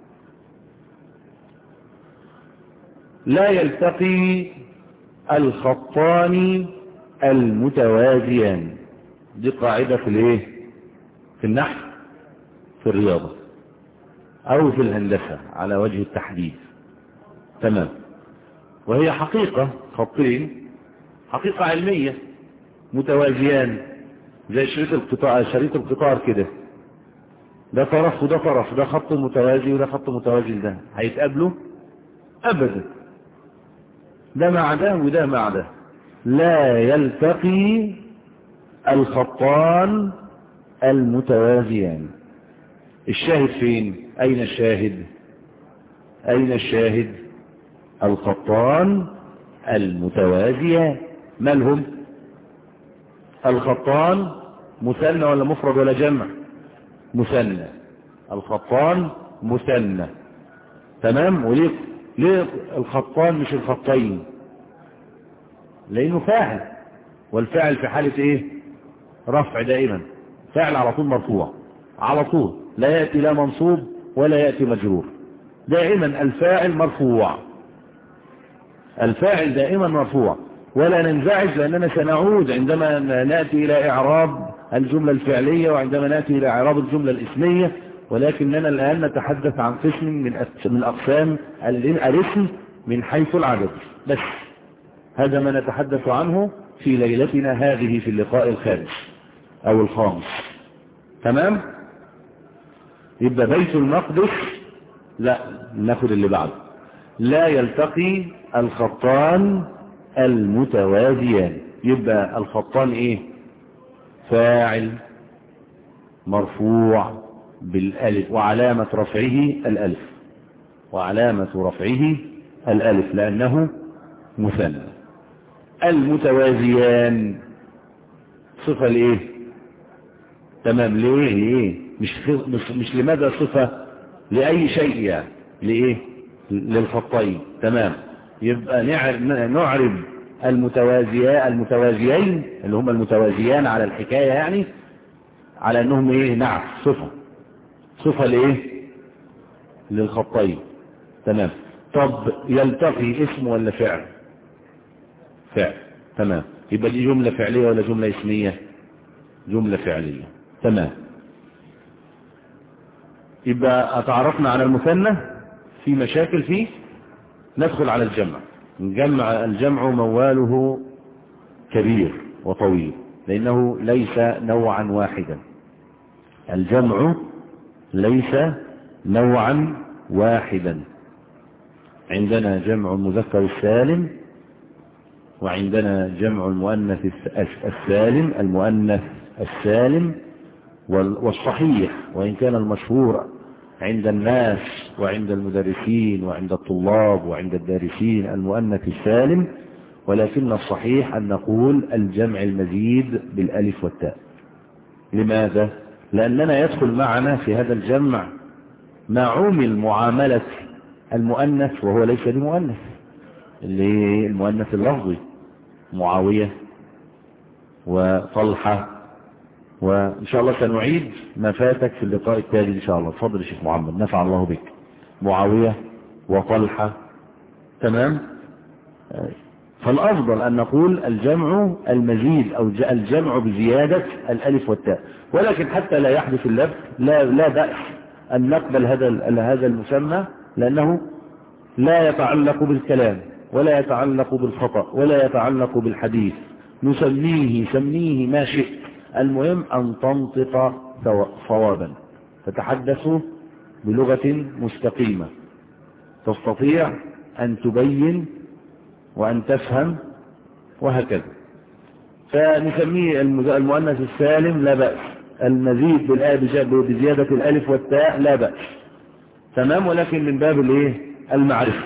لا يلتقي الخطان المتوازيان. دي قاعدة في الايه؟ في النحو، في الرياضة، او في الهندسة على وجه التحديد، تمام. وهي حقيقة، خطين حقيقة علمية متوازيان، زي شريط القطار، شريط القطار كده، ده طرف وده طرف، ده خط متوازي وده خط متوازي، ده هيتقابلوا ابدا، ده مع ده وده مع ده. لا يلتقي الخطان المتوازيان. الشاهد فين؟ اين الشاهد؟ اين الشاهد؟ الخطان المتوازيان. ما لهم؟ الخطان مثنى ولا مفرد ولا جمع؟ مثنى. الخطان مثنى، تمام. وليه ليه الخطان مش الخطين؟ لانه فاعل، والفاعل في حالة ايه؟ رفع دائما، فاعل على طول مرفوع، على طول لا يأتي لا منصوب ولا يأتي مجرور، دائما الفاعل مرفوع، الفاعل دائما مرفوع. ولا ننزعج لأننا سنعود عندما نأتي إلى إعراب الجملة الفعلية وعندما نأتي إلى إعراب الجملة الاسمية، ولكننا الآن نتحدث عن قسم من من أقسام الاسم من حيث العدد بس. هذا ما نتحدث عنه في ليلتنا هذه في اللقاء الخامس أو الخامس، تمام. يبقى بيت المقدس، لا ناخد اللي بعده. لا يلتقي الخطان المتوازيان. يبقى الخطان ايه؟ فاعل مرفوع بالالف، وعلامة رفعه الالف، وعلامة رفعه الالف لانه مثنى. المتوازيان صفة لايه؟ تمام. ليه ليه مش مش, مش لماذا صفة؟ لأي شيء يعني. لإيه؟ للخطين، تمام. يبقى نعرب المتوازيان المتوازيين اللي هم المتوازيان على الحكاية يعني على أنهم إيه؟ نعم صفة، صفة لإيه؟ للخطين، تمام. طب يلتقي اسم ولا فعل؟ فعل، تمام. يبقى دي جملة فعلية ولا جملة اسمية؟ جملة فعلية، تمام. يبقى اتعرفنا على المثنى، في مشاكل فيه. ندخل على الجمع. الجمع الجمع مواله كبير، وطويل، لأنه ليس نوعا واحدا. الجمع ليس نوعا واحدا. عندنا جمع المذكر السالم، وعندنا جمع المؤنث السالم المؤنث السالم والصحيح، وإن كان المشهور عند الناس وعند المدرسين وعند الطلاب وعند الدارسين المؤنث السالم، ولكن الصحيح أن نقول الجمع المزيد بالألف والتاء. لماذا؟ لأننا يدخل معنا في هذا الجمع ما عمل معاملة المؤنث وهو ليس بمؤنث، اللي المؤنث اللفظي، معاوية وطلحة. وإن شاء الله سنعيد ما فاتك في اللقاء التالي إن شاء الله. تفضل الشيخ محمد، نفع الله بك. معاوية وطلحة، تمام. فالأفضل أن نقول الجمع المزيد أو الجمع بزيادة الألف والتاء، ولكن حتى لا يحدث اللبس لا لا بأس أن نقبل هذا هذا المسمى، لأنه لا يتعلق بالكلام ولا يتعلق بالخطأ ولا يتعلق بالحديث. نسميه سميه ما شئت، المهم أن تنطق صوابا، تتحدث بلغة مستقيمة، تستطيع أن تبين وأن تفهم، وهكذا. فنسميه المؤنث السالم لا بأس، المزيد بزيادة الألف والتاء لا بأس، تمام، ولكن من باب الايه المعرفة.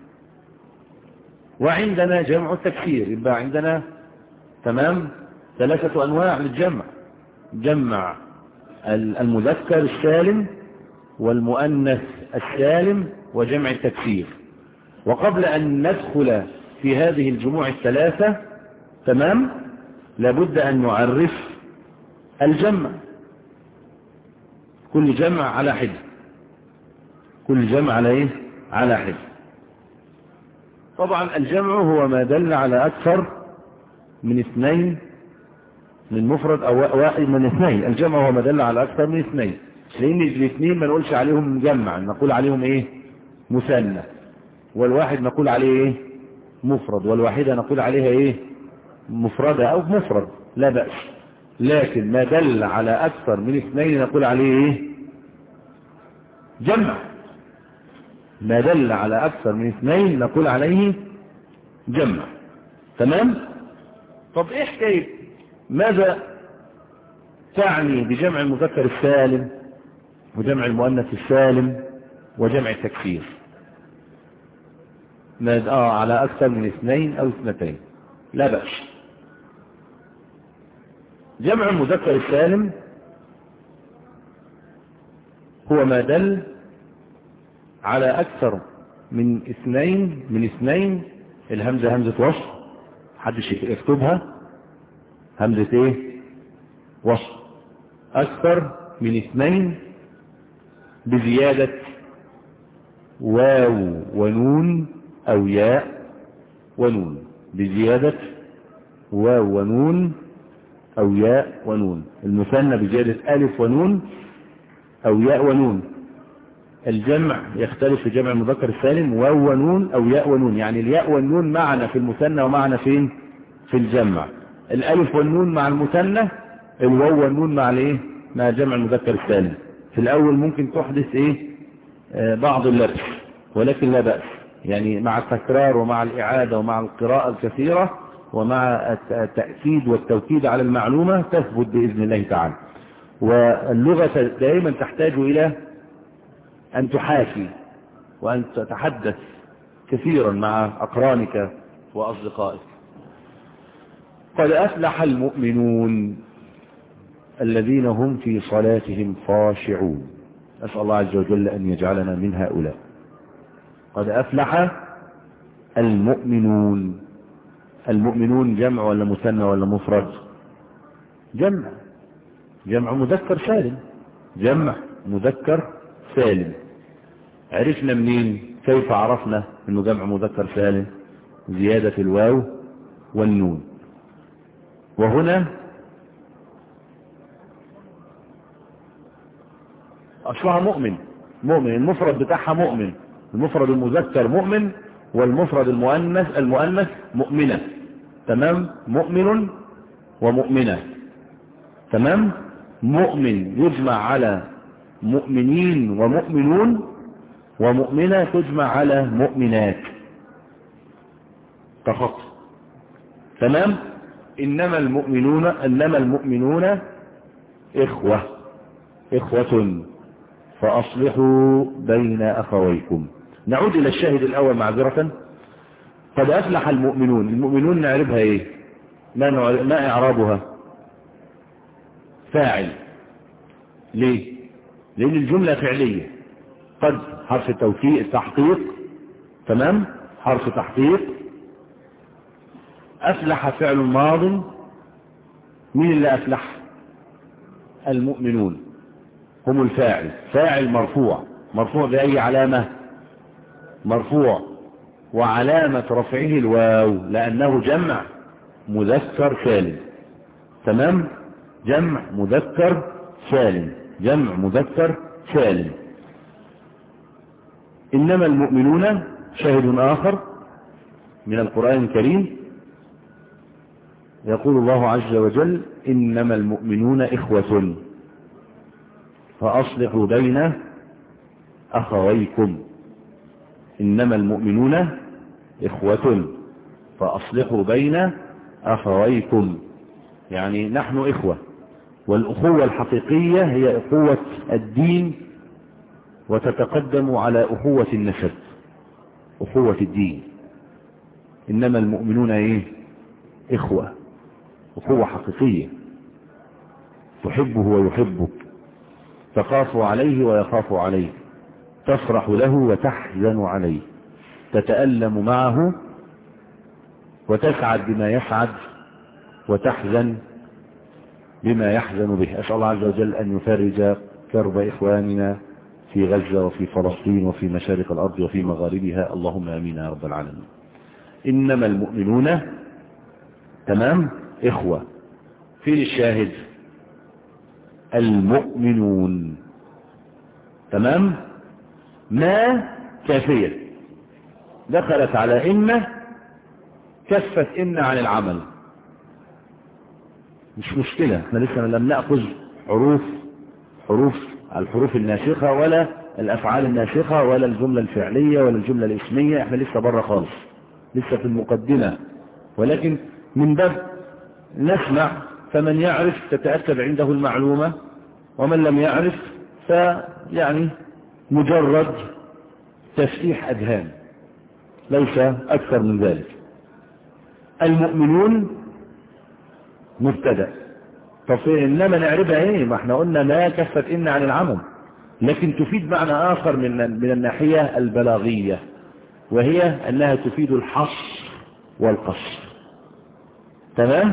وعندنا جمع التكسير، يبقى عندنا تمام ثلاثة أنواع للجمع: جمع المذكر السالم والمؤنث السالم وجمع التكسير. وقبل أن ندخل في هذه الجموع الثلاثة تمام لابد أن نعرف الجمع، كل جمع على حد، كل جمع على ايه على حد. طبعا الجمع هو ما دل على أكثر من اثنين من مفرد أو واحد من اثنين. الجمع هو ما دل على أكثر من اثنين، لأن الاثنين ما نقولش عليهم مجمع، نقول عليهم ايه مثنى، والواحد نقول عليه ايه مفرد، والواحدة نقول عليها ايه مفردة او مفرد، لا بأس. لكن ما دل على اكثر من اثنين نقول عليه ايه جمع، ما دل على اكثر من اثنين نقول عليه جمع، تمام. طب ايه حكاية ماذا تعني بجمع المذكر السالم وجمع المؤنث السالم وجمع التكسير؟ آه على أكثر من اثنين أو اثنتين لا بأس. جمع المذكر السالم هو ما دل على أكثر من اثنين من اثنين الهمزة همزة وصل، حدش يكتبها، همزة ايه وصل، أكثر من اثنين بزيادة واو ونون أو ياء ونون، بزيادة واو ونون أو ياء ونون. المثنى بزيادة ألف ونون أو ياء ونون. الجمع يختلف في جمع المذكر السالم واو ونون أو ياء ونون، يعني الياء والنون معنا في المثنى ومعنا فين في الجمع. الألف والنون مع المثنى، الواو والنون مع الايه مع جمع المذكر السالم. في الأول ممكن تحدث ايه آه بعض اللبس، ولكن لا بأس، يعني مع التكرار ومع الإعادة ومع القراءة الكثيرة ومع التأكيد والتوكيد على المعلومة تثبت بإذن الله تعالى. واللغة دائما تحتاج إلى أن تحاكي وأن تتحدث كثيرا مع أقرانك وأصدقائك. قد أفلح المؤمنون الذين هم في صلاتهم خاشعون. أسأل الله عز وجل أن يجعلنا من هؤلاء. قد أفلح المؤمنون. المؤمنون جمع ولا مثنى ولا مفرد؟ جمع، جمع مذكر سالم، جمع مذكر سالم. عرفنا منين؟ كيف عرفنا انه جمع مذكر سالم؟ زيادة الواو والنون. وهنا اصلها مؤمن، مؤمن المفرد بتاعها مؤمن، المفرد المذكر مؤمن والمفرد المؤنث المؤنث مؤمنة، تمام. مؤمن ومؤمنة. تمام. مؤمن يجمع على مؤمنين ومؤمنون، ومؤمنة تجمع على مؤمنات فقط. تمام. إنما المؤمنون إنما المؤمنون إخوة إخوة فأصلحوا بين أخويكم. نعود إلى الشاهد الأول معذرة. قد أفلح المؤمنون. المؤمنون نعرفها إيه؟ ما, نعرف ما إعرابها؟ فاعل. ليه؟ لأن الجملة فعلية. قد حرف توكيد تحقيق. تمام. حرف تحقيق. أفلح فعل ماض. مين اللي أفلح؟ المؤمنون هم الفاعل. فاعل مرفوع. مرفوع بأي علامة؟ مرفوع وعلامة رفعه الواو لأنه جمع مذكر سالم. تمام. جمع مذكر سالم. جمع مذكر سالم. إنما المؤمنون شاهد آخر من القرآن الكريم يقول الله عز وجل إنما المؤمنون إخوة فأصلحوا بين أخويكم. إنما المؤمنون إخوة فأصلحوا بين أخويكم، يعني نحن إخوة. والأخوة الحقيقية هي أخوة الدين وتتقدم على أخوة النسب، أخوة الدين. إنما المؤمنون إيه؟ إخوة، أخوة حقيقية، تحبه ويحبك، تخاف عليه ويخاف عليك، تفرح له وتحزن عليه، تتألم معه وتسعد بما يسعد وتحزن بما يحزن به. أسأل الله عز وجل أن يفرج كرب إخواننا في غزة وفي فلسطين وفي مشارق الأرض وفي مغاربها، اللهم آمين يا رب العالمين. إنما المؤمنون تمام إخوة. في الشاهد المؤمنون. تمام. ما كافية دخلت على إن، كفت إن عن العمل، مش مشكلة. احنا لسه لم نأخذ حروف حروف الحروف الناسخة ولا الأفعال الناسخة ولا الجملة الفعلية ولا الجملة الاسمية. احنا لسه بره خالص، لسه في المقدمة. ولكن من باب نسمع، فمن يعرف تتأكد عنده المعلومة، ومن لم يعرف فيعني مجرد تفتيح أذهان، ليس أكثر من ذلك. المؤمنون مبتدأ. طب إنما نعرفها إيه؟ ما احنا قلنا ما كفت إن عن العمل، لكن تفيد معنى آخر من من الناحية البلاغية، وهي أنها تفيد الحصر والقصر. تمام.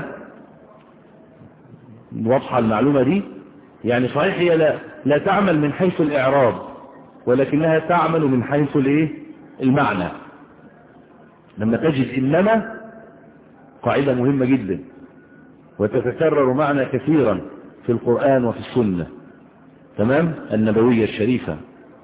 واضحة المعلومة دي؟ يعني صحيح هي لا, لا تعمل من حيث الإعراب، ولكنها تعمل من حيث الايه؟ المعنى. لما تجد إنما قاعدة مهمة جدا وتتكرر معنا كثيرا في القرآن وفي السنة، تمام، النبوية الشريفة.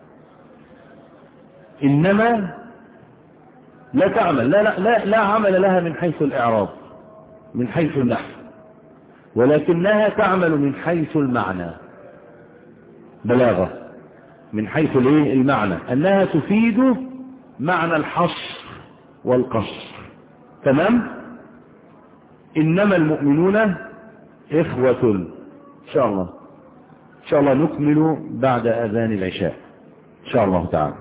إنما لا تعمل، لا, لا, لا, لا عمل لها من حيث الإعراب، من حيث النحو، ولكنها تعمل من حيث المعنى، بلاغة، من حيث الايه؟ المعنى، أنها تفيد معنى الحصر والقصر. تمام. إنما المؤمنون إخوة. إن شاء الله إن شاء الله نكمل بعد أذان العشاء إن شاء الله تعالى.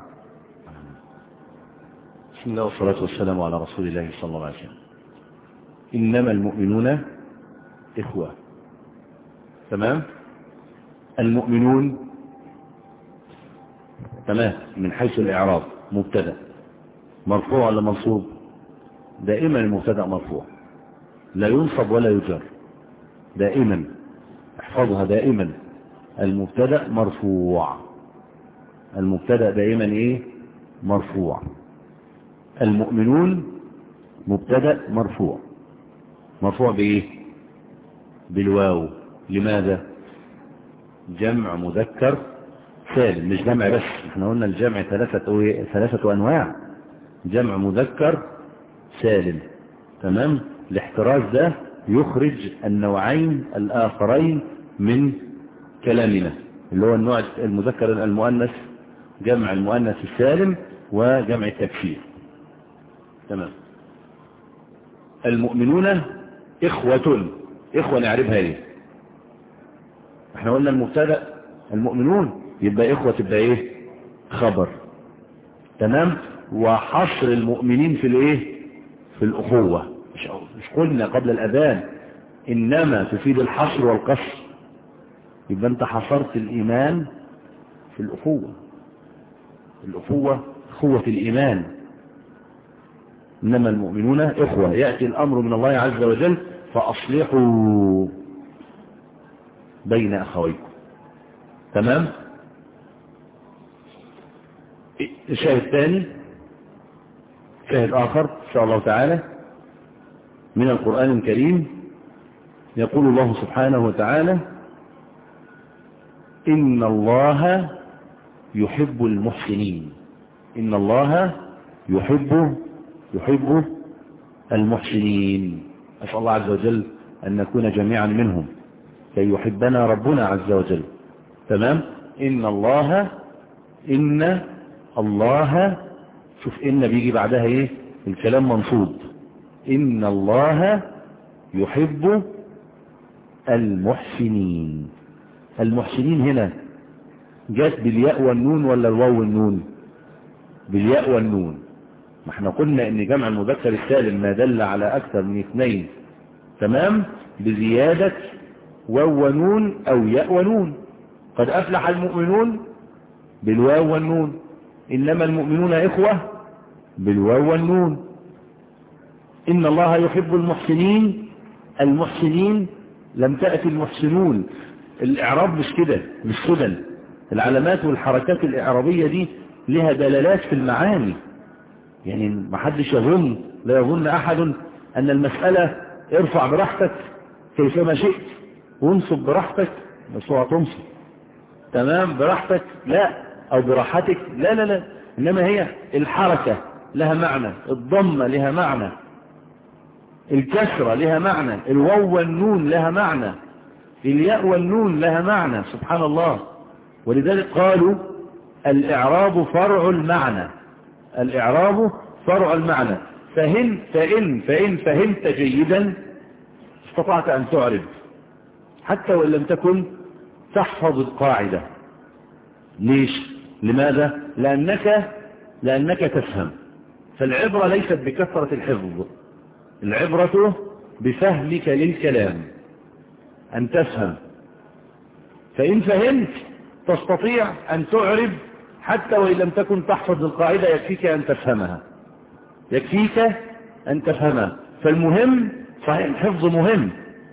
بسم الله والصلاة والسلام على رسول الله صلى الله عليه وسلم. إنما المؤمنون إخوة. تمام. المؤمنون تمام من حيث الإعراب مبتدأ مرفوع ولا منصوب؟ دائما المبتدأ مرفوع، لا ينصب ولا يجر، دائما احفظها، دائما المبتدأ مرفوع، المبتدأ دائما ايه؟ مرفوع. المؤمنون مبتدأ مرفوع، مرفوع بايه؟ بالواو. لماذا؟ جمع مذكر سالم، مش جمع بس، احنا قلنا الجمع ثلاثة ثلاثة انواع، جمع مذكر سالم. تمام. الاحتراز ده يخرج النوعين الآخرين من كلامنا، اللي هو النوع المذكر المؤنث، جمع المؤنث السالم وجمع التكسير. تمام. المؤمنون إخوة، إخوة نعرفها ايه؟ احنا قلنا المبتدأ المؤمنون، يبقى إخوة تبقى ايه؟ خبر. تمام. وحصر المؤمنين في الايه؟ في الأخوة. مش, مش قلنا قبل الأذان إنما تفيد الحصر والقصر، يبقى انت حصرت الإيمان في الأخوة. الأخوة أخوة الإيمان. إنما المؤمنون إخوة. يأتي الأمر من الله عز وجل فأصلحوا بين أخويكم. تمام. الشاهد الثاني، شاهد آخر إن شاء الله تعالى من القرآن الكريم، يقول الله سبحانه وتعالى: إن الله يحب المحسنين. إن الله يحب يحب المحسنين. أسأل الله عز وجل أن نكون جميعا منهم كي يحبنا ربنا عز وجل. تمام. إن الله إن الله شوف إن بيجي بعدها إيه؟ الكلام منصوب. إن الله يحب المحسنين. المحسنين هنا جات بالياء والنون ولا الواو والنون؟ بالياء والنون. ما احنا قلنا ان جمع المذكر السالم ما دل على اكثر من اثنين، تمام، بزيادة واو ونون او ياء ونون. قد افلح المؤمنون بالواو والنون، انما المؤمنون اخوة بالواو والنون. ان الله يحب المحسنين. المحسنين لم تأتي المحسنون. الاعراب مش كده، مش سدل. العلامات والحركات الاعرابية دي لها دلالات في المعاني. يعني ما حدش يظن، لا يظن احد ان المسألة ارفع براحتك كيفما شئت وانصب براحتك، بس هو تنصب تمام براحتك، لا، او براحتك، لا لا لا. انما هي الحركة لها معنى، الضمة لها معنى، الكسرة لها معنى، الواو والنون لها معنى، الياء والنون لها معنى. سبحان الله. ولذلك قالوا الإعراب فرع المعنى. الإعراب فرع المعنى. فهن فإن فإن فهمت جيدا استطعت أن تعرب حتى وإن لم تكن تحفظ القاعدة. ليش؟ لماذا؟ لأنك لأنك تفهم. فالعبرة ليست بكثرة الحفظ، العبرة بفهمك للكلام، أن تفهم. فإن فهمت تستطيع أن تعرب حتى وإن لم تكن تحفظ القاعدة، يكفيك أن تفهمها، يكفيك أن تفهمها. فالمهم صحيح الحفظ مهم،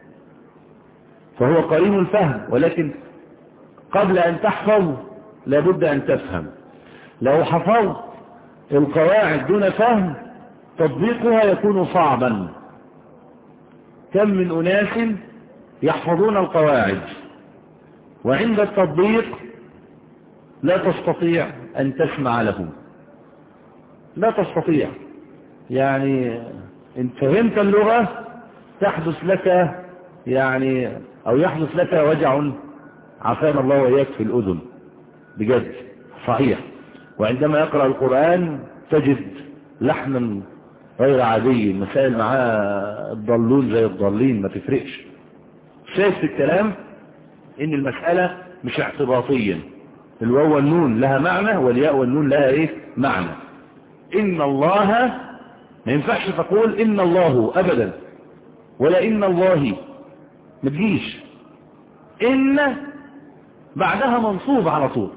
فهو قرين الفهم، ولكن قبل أن تحفظ لابد أن تفهم. لو حفظت القواعد دون فهم تطبيقها يكون صعبا. كم من أناس يحفظون القواعد وعند التطبيق لا تستطيع أن تسمع لهم، لا تستطيع. يعني إن فهمت اللغة تحدث لك يعني أو يحدث لك وجع عافانا الله وإياك في الأذن بجد صحيح. وعندما يقرأ القرآن تجد لحنا غير عادي، المسائل معاه الضالون زي الضالين، ما تفرقش. شايف في الكلام ان المسألة مش اعتباطيا، الواو والنون لها معنى والياء والنون لها ايه معنى. ان الله ما ينفعش تقول ان الله ابدا، ولا ان الله، ما تجيش. ان بعدها منصوب على طول،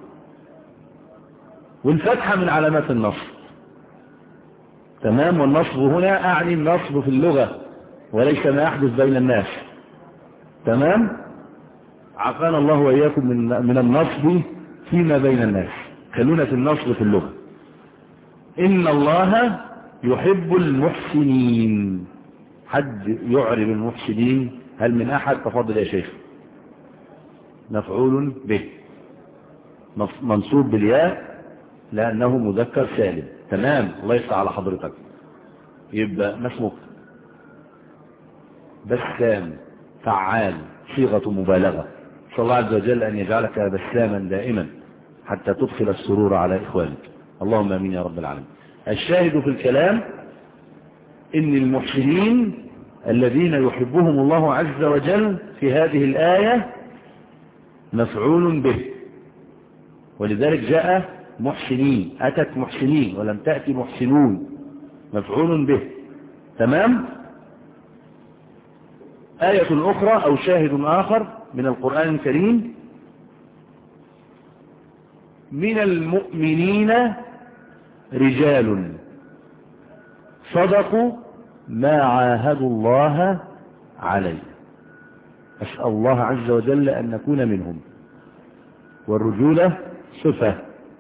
والفتحة من علامات النصب. تمام. والنصب هنا اعني النصب في اللغة وليس ما يحدث بين الناس. تمام. عافانا الله وإياكم من من النصب فيما بين الناس. خلونا في النصب في اللغة. إن الله يحب المحسنين. حد يعرب المحسنين؟ هل من أحد؟ تفضل يا شيخ. مفعول به منصوب بالياء لأنه مذكر سالم. تمام. الله يفتح على حضرتك. يبقى ما اسمك؟ بسام فعال صيغة مبالغة. صلى الله عز وجل أن يجعلك بساما دائما حتى تدخل السرور على إخوانك. اللهم امين يا رب العالمين. الشاهد في الكلام إن المحسنين الذين يحبهم الله عز وجل في هذه الآية مفعول به، ولذلك جاء محسنين، أتت محسنين ولم تأتي محسنون، مفعول به. تمام. آية أخرى أو شاهد آخر من القرآن الكريم: من المؤمنين رجال صدقوا ما عاهدوا الله عليه. أسأل الله عز وجل أن نكون منهم. والرجولة صفة،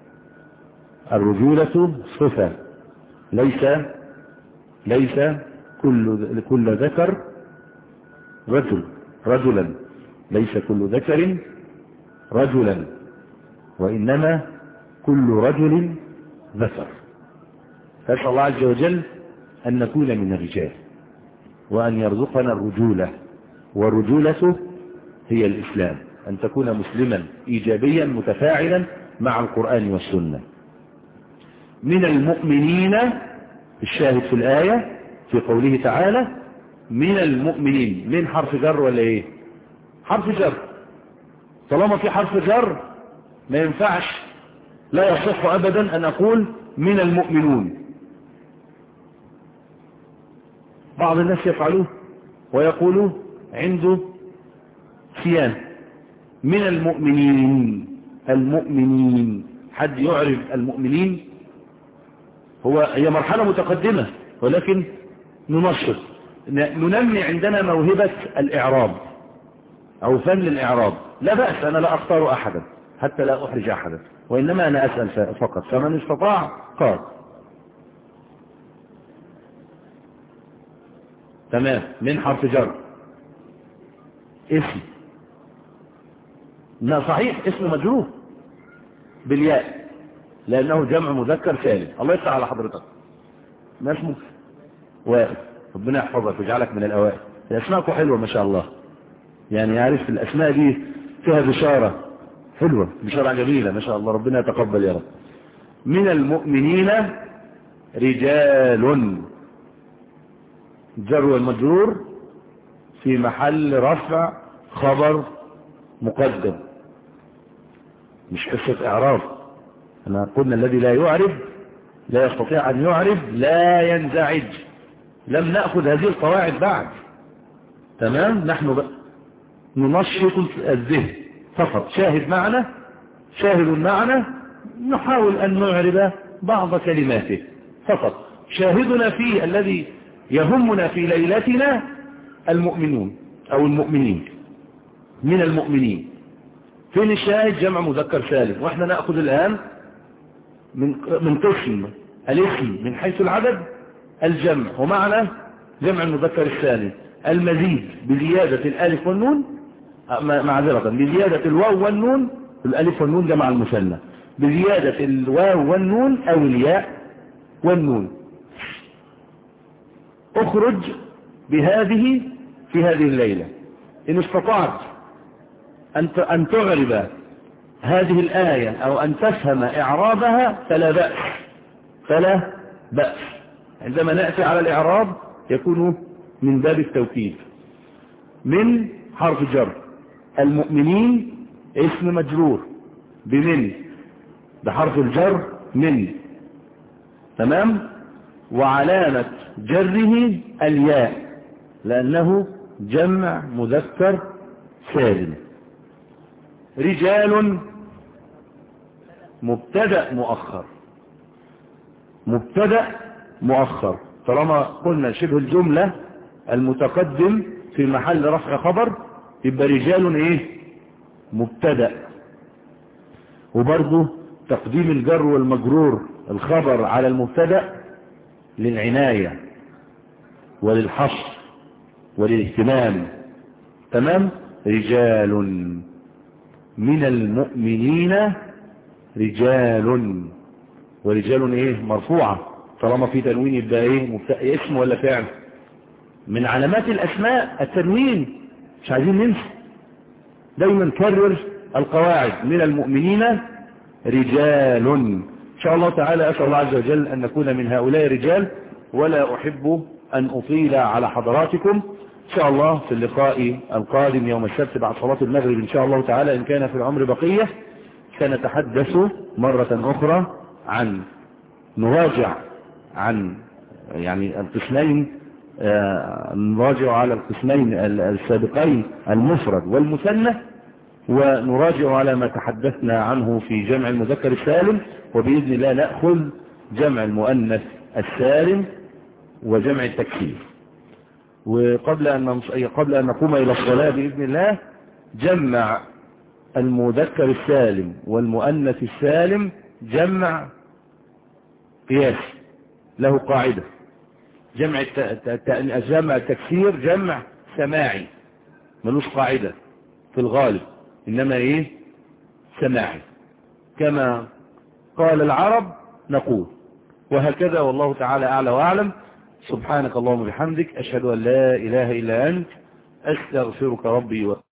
الرجولة صفة، ليس ليس كل كل ذكر رجل رجلا، ليس كل ذكر رجلا، وإنما كل رجل ذكر. فأسأل الله عز وجل أن نكون من الرجال وأن يرزقنا الرجولة، والرجولة هي الإسلام، أن تكون مسلما إيجابيا متفاعلا مع القرآن والسنة. من المؤمنين، الشاهد في الآية في قوله تعالى من المؤمنين، من حرف جر ولا إيه؟ حرف جر. طالما في حرف جر ما ينفعش، لا يصح أبدا أن أقول من المؤمنون. بعض الناس يفعلوه ويقولوا عنده سيان من المؤمنين. المؤمنين، حد يعرف المؤمنين؟ هو هي مرحلة متقدمة، ولكن ننشط، ننمي عندنا موهبة الإعراب أو فن الإعراب. لا بأس، أنا لا أختار أحدا حتى لا أحرج أحدا، وإنما أنا أسأل فقط. فمن استطاع قال. تمام. من حرف جر. اسم، لا صحيح، اسم مجرور بالياء لأنه جمع مذكر سالم. الله يفتح على حضرتك. ما اسمك؟ وائل. ربنا يحفظك ويجعلك من الأوائل. أسماءكم حلوة ما شاء الله، يعني عارف الأسماء دي فيها بشارة حلوة، بشارة جميلة ما شاء الله. ربنا يتقبل يا رب. من المؤمنين رجال، جر والمجرور في محل رفع خبر مقدم، مش قصة إعراب. أنا قلنا الذي لا يعرب لا يستطيع أن يعرب لا ينزعج. لم نأخذ هذه القواعد بعد. تمام. نحن بقى ننشط الذهن فقط. شاهد معنا، شاهد معنا، نحاول أن نعرب بعض كلماته فقط. شاهدنا فيه الذي يهمنا في ليلتنا المؤمنون أو المؤمنين. من المؤمنين فين الشاهد؟ جمع مذكر سالم. واحنا نأخذ الآن من من قسم الاسم من حيث العدد الجمع، ومعنى جمع المذكر السالم المزيد بزيادة الالف والنون، معذرة بزيادة الواو والنون. الالف والنون جمع المثنى، بزيادة الواو والنون او الياء والنون. اخرج بهذه في هذه الليلة. ان استطعت أن تعرب هذه الآية أو أن تفهم إعرابها فلا بأس، فلا بأس. عندما نأتي على الإعراب يكون من باب التوكيد. من حرف جر، المؤمنين اسم مجرور بمن، بحرف الجر من. تمام. وعلامة جره الياء لأنه جمع مذكر سالم. رجال مبتدأ مؤخر، مبتدأ مؤخر. طالما قلنا شبه الجملة المتقدم في محل رفع خبر يبقى رجال ايه؟ مبتدأ. وبرضه تقديم الجر والمجرور الخبر على المبتدأ للعناية وللحصر وللاهتمام. تمام. رجال من المؤمنين رجال، ورجال ايه؟ مرفوعة. طالما في تنوين يبقى ايه؟ اسم ولا فعل؟ من علامات الأسماء التنوين، مش عايزين ننسى، دايما كرر القواعد: من المؤمنين رجال. إن شاء الله تعالى أسأل الله عز وجل أن نكون من هؤلاء الرجال، ولا أحب أن أطيل على حضراتكم. إن شاء الله في اللقاء القادم يوم السبت بعد صلاة المغرب إن شاء الله تعالى، إن كان في العمر بقية، سنتحدث مرة أخرى عن نراجع عن يعني القسمين، آه نراجع على القسمين السابقين المفرد والمثنى، ونراجع على ما تحدثنا عنه في جمع المذكر السالم، وبإذن الله نأخذ جمع المؤنث السالم وجمع التكسير. وقبل أن قبل أن نقوم إلى الصلاة بإذن الله، جمع المذكر السالم والمؤنث السالم جمع قياسي له قاعدة. جمع جمع التكسير جمع سماعي ملوش قاعدة في الغالب، إنما إيه؟ سماعي، كما قال العرب نقول، وهكذا. والله تعالى أعلى وأعلم. سبحانك اللهم وبحمدك، أشهد أن لا إله إلا أنت، أستغفرك ربي و